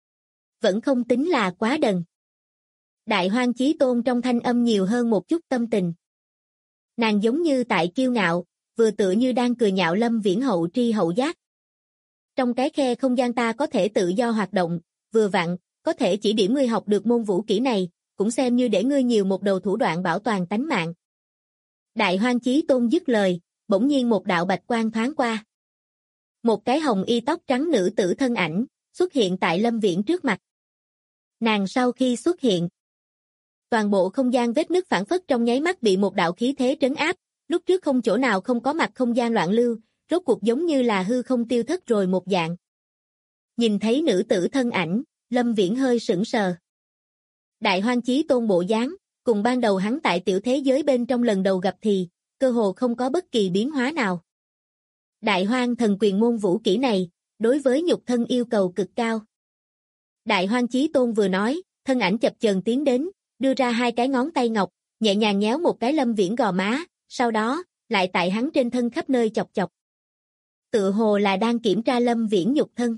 vẫn không tính là quá đần. Đại Hoang Chí Tôn trong thanh âm nhiều hơn một chút tâm tình. Nàng giống như tại kiêu ngạo, vừa tựa như đang cười nhạo Lâm Viễn hậu tri hậu giác. Trong cái khe không gian ta có thể tự do hoạt động, vừa vặn, có thể chỉ điểm ngươi học được môn vũ kỹ này, cũng xem như để ngươi nhiều một đầu thủ đoạn bảo toàn tánh mạng. Đại Hoang Chí Tôn dứt lời, bỗng nhiên một đạo bạch quang thoáng qua. Một cái hồng y tóc trắng nữ tử thân ảnh, xuất hiện tại Lâm Viễn trước mặt. Nàng sau khi xuất hiện, toàn bộ không gian vết nứt phản phất trong nháy mắt bị một đạo khí thế trấn áp, lúc trước không chỗ nào không có mặt không gian loạn lưu, rốt cuộc giống như là hư không tiêu thất rồi một dạng. Nhìn thấy nữ tử thân ảnh, Lâm Viễn hơi sững sờ. Đại Hoang Chí Tôn bộ dáng, cùng ban đầu hắn tại tiểu thế giới bên trong lần đầu gặp thì, cơ hồ không có bất kỳ biến hóa nào. Đại Hoang Thần Quyền môn vũ kỹ này, đối với nhục thân yêu cầu cực cao. Đại Hoang Chí Tôn vừa nói, thân ảnh chập chờn tiến đến, đưa ra hai cái ngón tay ngọc, nhẹ nhàng nhéo một cái Lâm Viễn gò má, sau đó, lại tại hắn trên thân khắp nơi chọc chọc. Tựa hồ là đang kiểm tra Lâm Viễn nhục thân.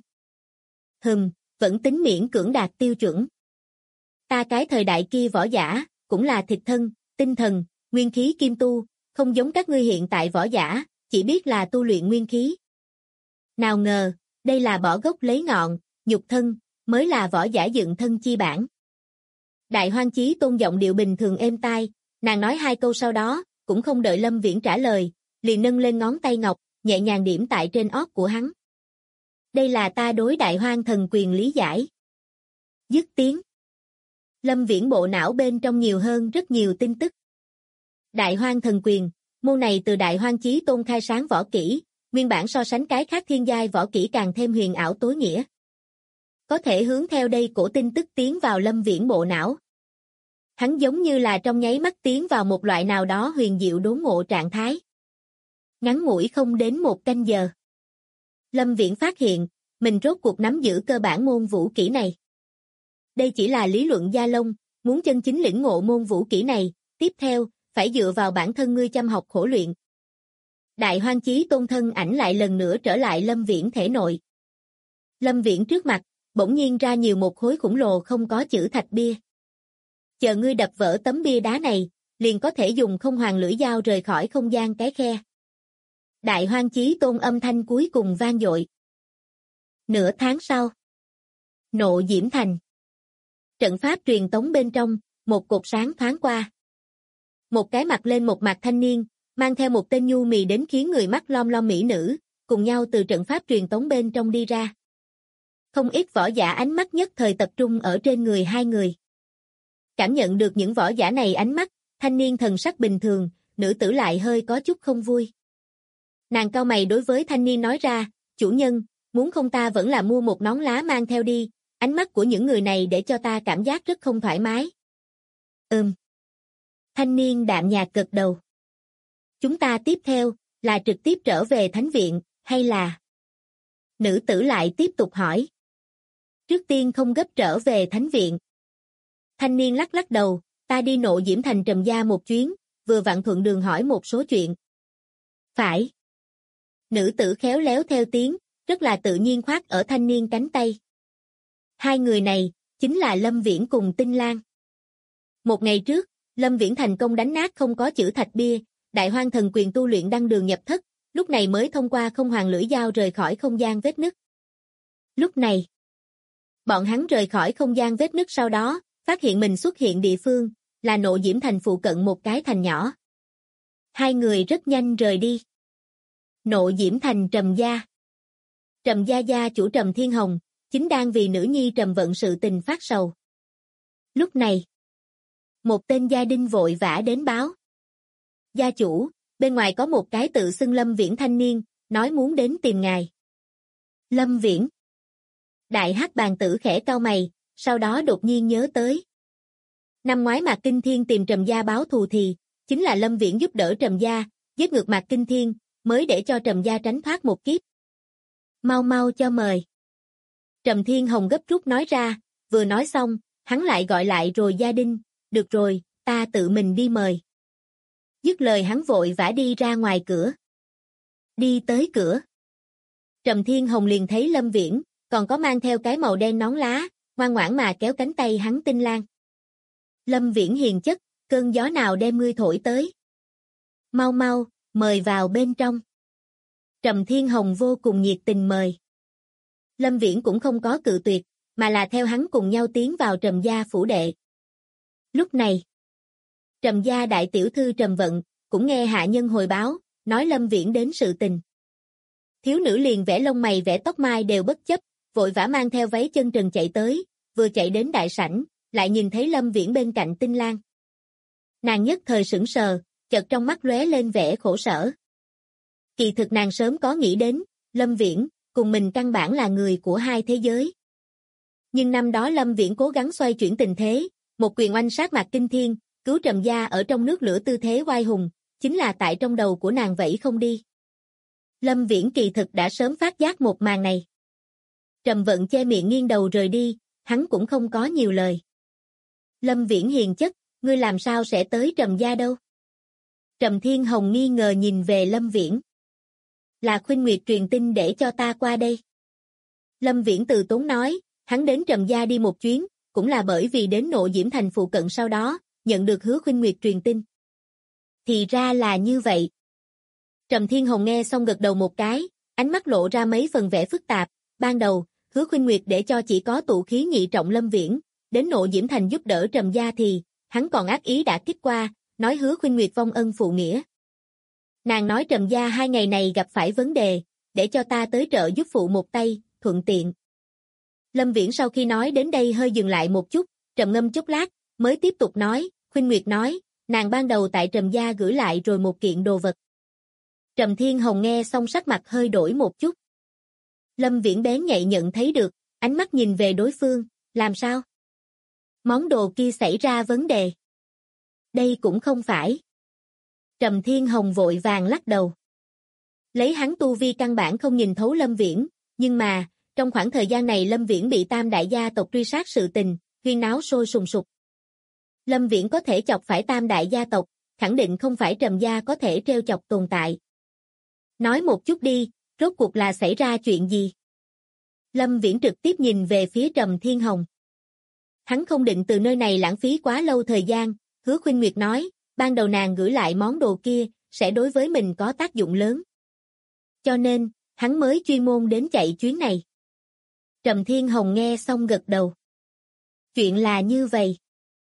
Vẫn tính miễn cưỡng đạt tiêu chuẩn. Ta cái thời đại kia võ giả, cũng là thịt thân, tinh thần, nguyên khí kim tu, không giống các ngươi hiện tại võ giả, chỉ biết là tu luyện nguyên khí. Nào ngờ, đây là bỏ gốc lấy ngọn, nhục thân, mới là võ giả dựng thân chi bản. Đại Hoang Chí Tôn giọng điệu bình thường êm tai, nàng nói hai câu sau đó, cũng không đợi Lâm Viễn trả lời, liền nâng lên ngón tay ngọc, nhẹ nhàng điểm tại trên ót của hắn. Đây là ta đối Đại Hoang Thần Quyền lý giải. Dứt tiếng. Lâm Viễn bộ não bên trong nhiều hơn rất nhiều tin tức. Đại Hoang Thần Quyền, môn này từ Đại Hoang Chí Tôn khai sáng võ kỹ, nguyên bản so sánh cái khác thiên giai võ kỹ càng thêm huyền ảo tối nghĩa. Có thể hướng theo đây cổ tin tức tiến vào Lâm Viễn bộ não. Hắn giống như là trong nháy mắt tiến vào một loại nào đó huyền diệu đốn ngộ trạng thái. Ngắn ngủi không đến một canh giờ. Lâm Viễn phát hiện, mình rốt cuộc nắm giữ cơ bản môn vũ kỹ này. Đây chỉ là lý luận gia lông, muốn chân chính lĩnh ngộ môn vũ kỹ này, tiếp theo, phải dựa vào bản thân ngươi chăm học khổ luyện. Đại Hoang Chí Tôn thân ảnh lại lần nữa trở lại Lâm Viễn thể nội. Lâm Viễn trước mặt, bỗng nhiên ra nhiều một khối khổng lồ không có chữ thạch bia. Chờ ngươi đập vỡ tấm bia đá này, liền có thể dùng không hoàng lưỡi dao rời khỏi không gian cái khe. Đại Hoang Chí Tôn âm thanh cuối cùng vang dội. Nửa tháng sau, Nộ Diễm Thành. Trận pháp truyền tống bên trong, một cột sáng thoáng qua. Một cái mặt lên một mặt thanh niên, mang theo một tên nhu mì đến khiến người mắt lom lom mỹ nữ, cùng nhau từ trận pháp truyền tống bên trong đi ra. Không ít võ giả ánh mắt nhất thời tập trung ở trên người hai người. Cảm nhận được những võ giả này ánh mắt, thanh niên thần sắc bình thường, nữ tử lại hơi có chút không vui. Nàng cau mày đối với thanh niên nói ra, chủ nhân, muốn không ta vẫn là mua một nón lá mang theo đi, ánh mắt của những người này để cho ta cảm giác rất không thoải mái. Thanh niên đạm nhạt gật đầu. Chúng ta tiếp theo, là trực tiếp trở về thánh viện, hay là... Nữ tử lại tiếp tục hỏi. Trước tiên không gấp trở về thánh viện. Thanh niên lắc lắc đầu, ta đi Nộ Diễm Thành Trầm gia một chuyến, vừa vặn thuận đường hỏi một số chuyện. Phải. Nữ tử khéo léo theo tiếng, rất là tự nhiên khoác ở thanh niên cánh tay. Hai người này, chính là Lâm Viễn cùng Tinh Lan. Một ngày trước, Lâm Viễn thành công đánh nát không có chữ thạch bia, Đại Hoang thần quyền tu luyện đăng đường nhập thất, lúc này mới thông qua không hoàng lưỡi dao rời khỏi không gian vết nứt. Lúc này, bọn hắn rời khỏi không gian vết nứt sau đó, phát hiện mình xuất hiện địa phương, là Nộ Diễm Thành phụ cận một cái thành nhỏ. Hai người rất nhanh rời đi. Nộ Diễm Thành Trầm gia. Trầm gia gia chủ Trầm Thiên Hồng, chính đang vì nữ nhi Trầm Vận sự tình phát sầu. Lúc này, một tên gia đình vội vã đến báo. Gia chủ, bên ngoài có một cái tự xưng Lâm Viễn thanh niên, nói muốn đến tìm ngài. Lâm Viễn. Đại Hắc bàn tử khẽ cau mày, sau đó đột nhiên nhớ tới. Năm ngoái Mạc Kinh Thiên tìm Trầm gia báo thù thì, chính là Lâm Viễn giúp đỡ Trầm gia, giết ngược Mạc Kinh Thiên, mới để cho Trầm gia tránh thoát một kiếp. Mau mau cho mời. Trầm Thiên Hồng gấp rút nói ra, vừa nói xong, hắn lại gọi lại rồi gia đình, được rồi, ta tự mình đi mời. Dứt lời hắn vội vã đi ra ngoài cửa. Đi tới cửa. Trầm Thiên Hồng liền thấy Lâm Viễn, còn có mang theo cái màu đen nón lá, ngoan ngoãn mà kéo cánh tay hắn Tinh Lan. Lâm Viễn hiền chất, cơn gió nào đem ngươi thổi tới. Mau mau, mời vào bên trong. Trầm Thiên Hồng vô cùng nhiệt tình mời. Lâm Viễn cũng không có cự tuyệt, mà là theo hắn cùng nhau tiến vào Trầm gia phủ đệ. Lúc này, Trầm gia đại tiểu thư Trầm Vận, cũng nghe hạ nhân hồi báo, nói Lâm Viễn đến sự tình. Thiếu nữ liền vẽ lông mày vẽ tóc mai đều bất chấp, vội vã mang theo váy chân trần chạy tới, vừa chạy đến đại sảnh, lại nhìn thấy Lâm Viễn bên cạnh Tinh Lan. Nàng nhất thời sững sờ, chợt trong mắt lóe lên vẻ khổ sở. Kỳ thực nàng sớm có nghĩ đến, Lâm Viễn, cùng mình căn bản là người của hai thế giới. Nhưng năm đó Lâm Viễn cố gắng xoay chuyển tình thế, một quyền oanh sát Mạc Kinh Thiên, cứu Trầm gia ở trong nước lửa tư thế oai hùng, chính là tại trong đầu của nàng vậy không đi. Lâm Viễn kỳ thực đã sớm phát giác một màn này. Trầm Vận che miệng nghiêng đầu rời đi, hắn cũng không có nhiều lời. Lâm Viễn hiền chất, ngươi làm sao sẽ tới Trầm gia đâu? Trầm Thiên Hồng nghi ngờ nhìn về Lâm Viễn. Là Khuynh Nguyệt truyền tin để cho ta qua đây. Lâm Viễn từ tốn nói, hắn đến Trầm gia đi một chuyến, cũng là bởi vì đến Nộ Diễm Thành phụ cận sau đó, nhận được Hứa Khuynh Nguyệt truyền tin. Thì ra là như vậy. Trầm Thiên Hồng nghe xong gật đầu một cái, ánh mắt lộ ra mấy phần vẻ phức tạp. Ban đầu, Hứa Khuynh Nguyệt để cho chỉ có tụ khí nhị trọng Lâm Viễn, đến Nộ Diễm Thành giúp đỡ Trầm gia thì, hắn còn ác ý đã kích qua, nói Hứa Khuynh Nguyệt vong ân phụ nghĩa. Nàng nói Trầm gia 2 ngày này gặp phải vấn đề, để cho ta tới trợ giúp phụ một tay, thuận tiện. Lâm Viễn sau khi nói đến đây hơi dừng lại một chút, trầm ngâm chốc lát, mới tiếp tục nói, Khuynh Nguyệt nói, nàng ban đầu tại Trầm gia gửi lại rồi một kiện đồ vật. Trầm Thiên Hồng nghe xong sắc mặt hơi đổi một chút. Lâm Viễn bén nhạy nhận thấy được, ánh mắt nhìn về đối phương, làm sao? Món đồ kia xảy ra vấn đề. Đây cũng không phải. Trầm Thiên Hồng vội vàng lắc đầu. Lấy hắn tu vi căn bản không nhìn thấu Lâm Viễn, nhưng mà, trong khoảng thời gian này Lâm Viễn bị Tam đại gia tộc truy sát sự tình, huyên náo sôi sùng sục. Lâm Viễn có thể chọc phải Tam đại gia tộc, khẳng định không phải Trầm gia có thể treo chọc tồn tại. Nói một chút đi, rốt cuộc là xảy ra chuyện gì? Lâm Viễn trực tiếp nhìn về phía Trầm Thiên Hồng. Hắn không định từ nơi này lãng phí quá lâu thời gian, Hứa Khuynh Nguyệt nói, ban đầu nàng gửi lại món đồ kia, sẽ đối với mình có tác dụng lớn. Cho nên, hắn mới chuyên môn đến chạy chuyến này. Trầm Thiên Hồng nghe xong gật đầu. Chuyện là như vậy.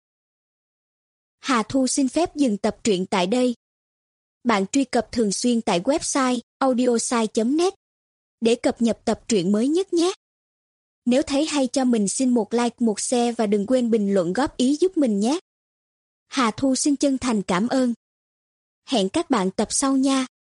Hà Thu xin phép dừng tập truyện tại đây. Bạn truy cập thường xuyên tại website audiosai.net để cập nhật tập truyện mới nhất nhé. Nếu thấy hay cho mình xin một like, một share và đừng quên bình luận góp ý giúp mình nhé. Hà Thu xin chân thành cảm ơn. Hẹn các bạn tập sau nha.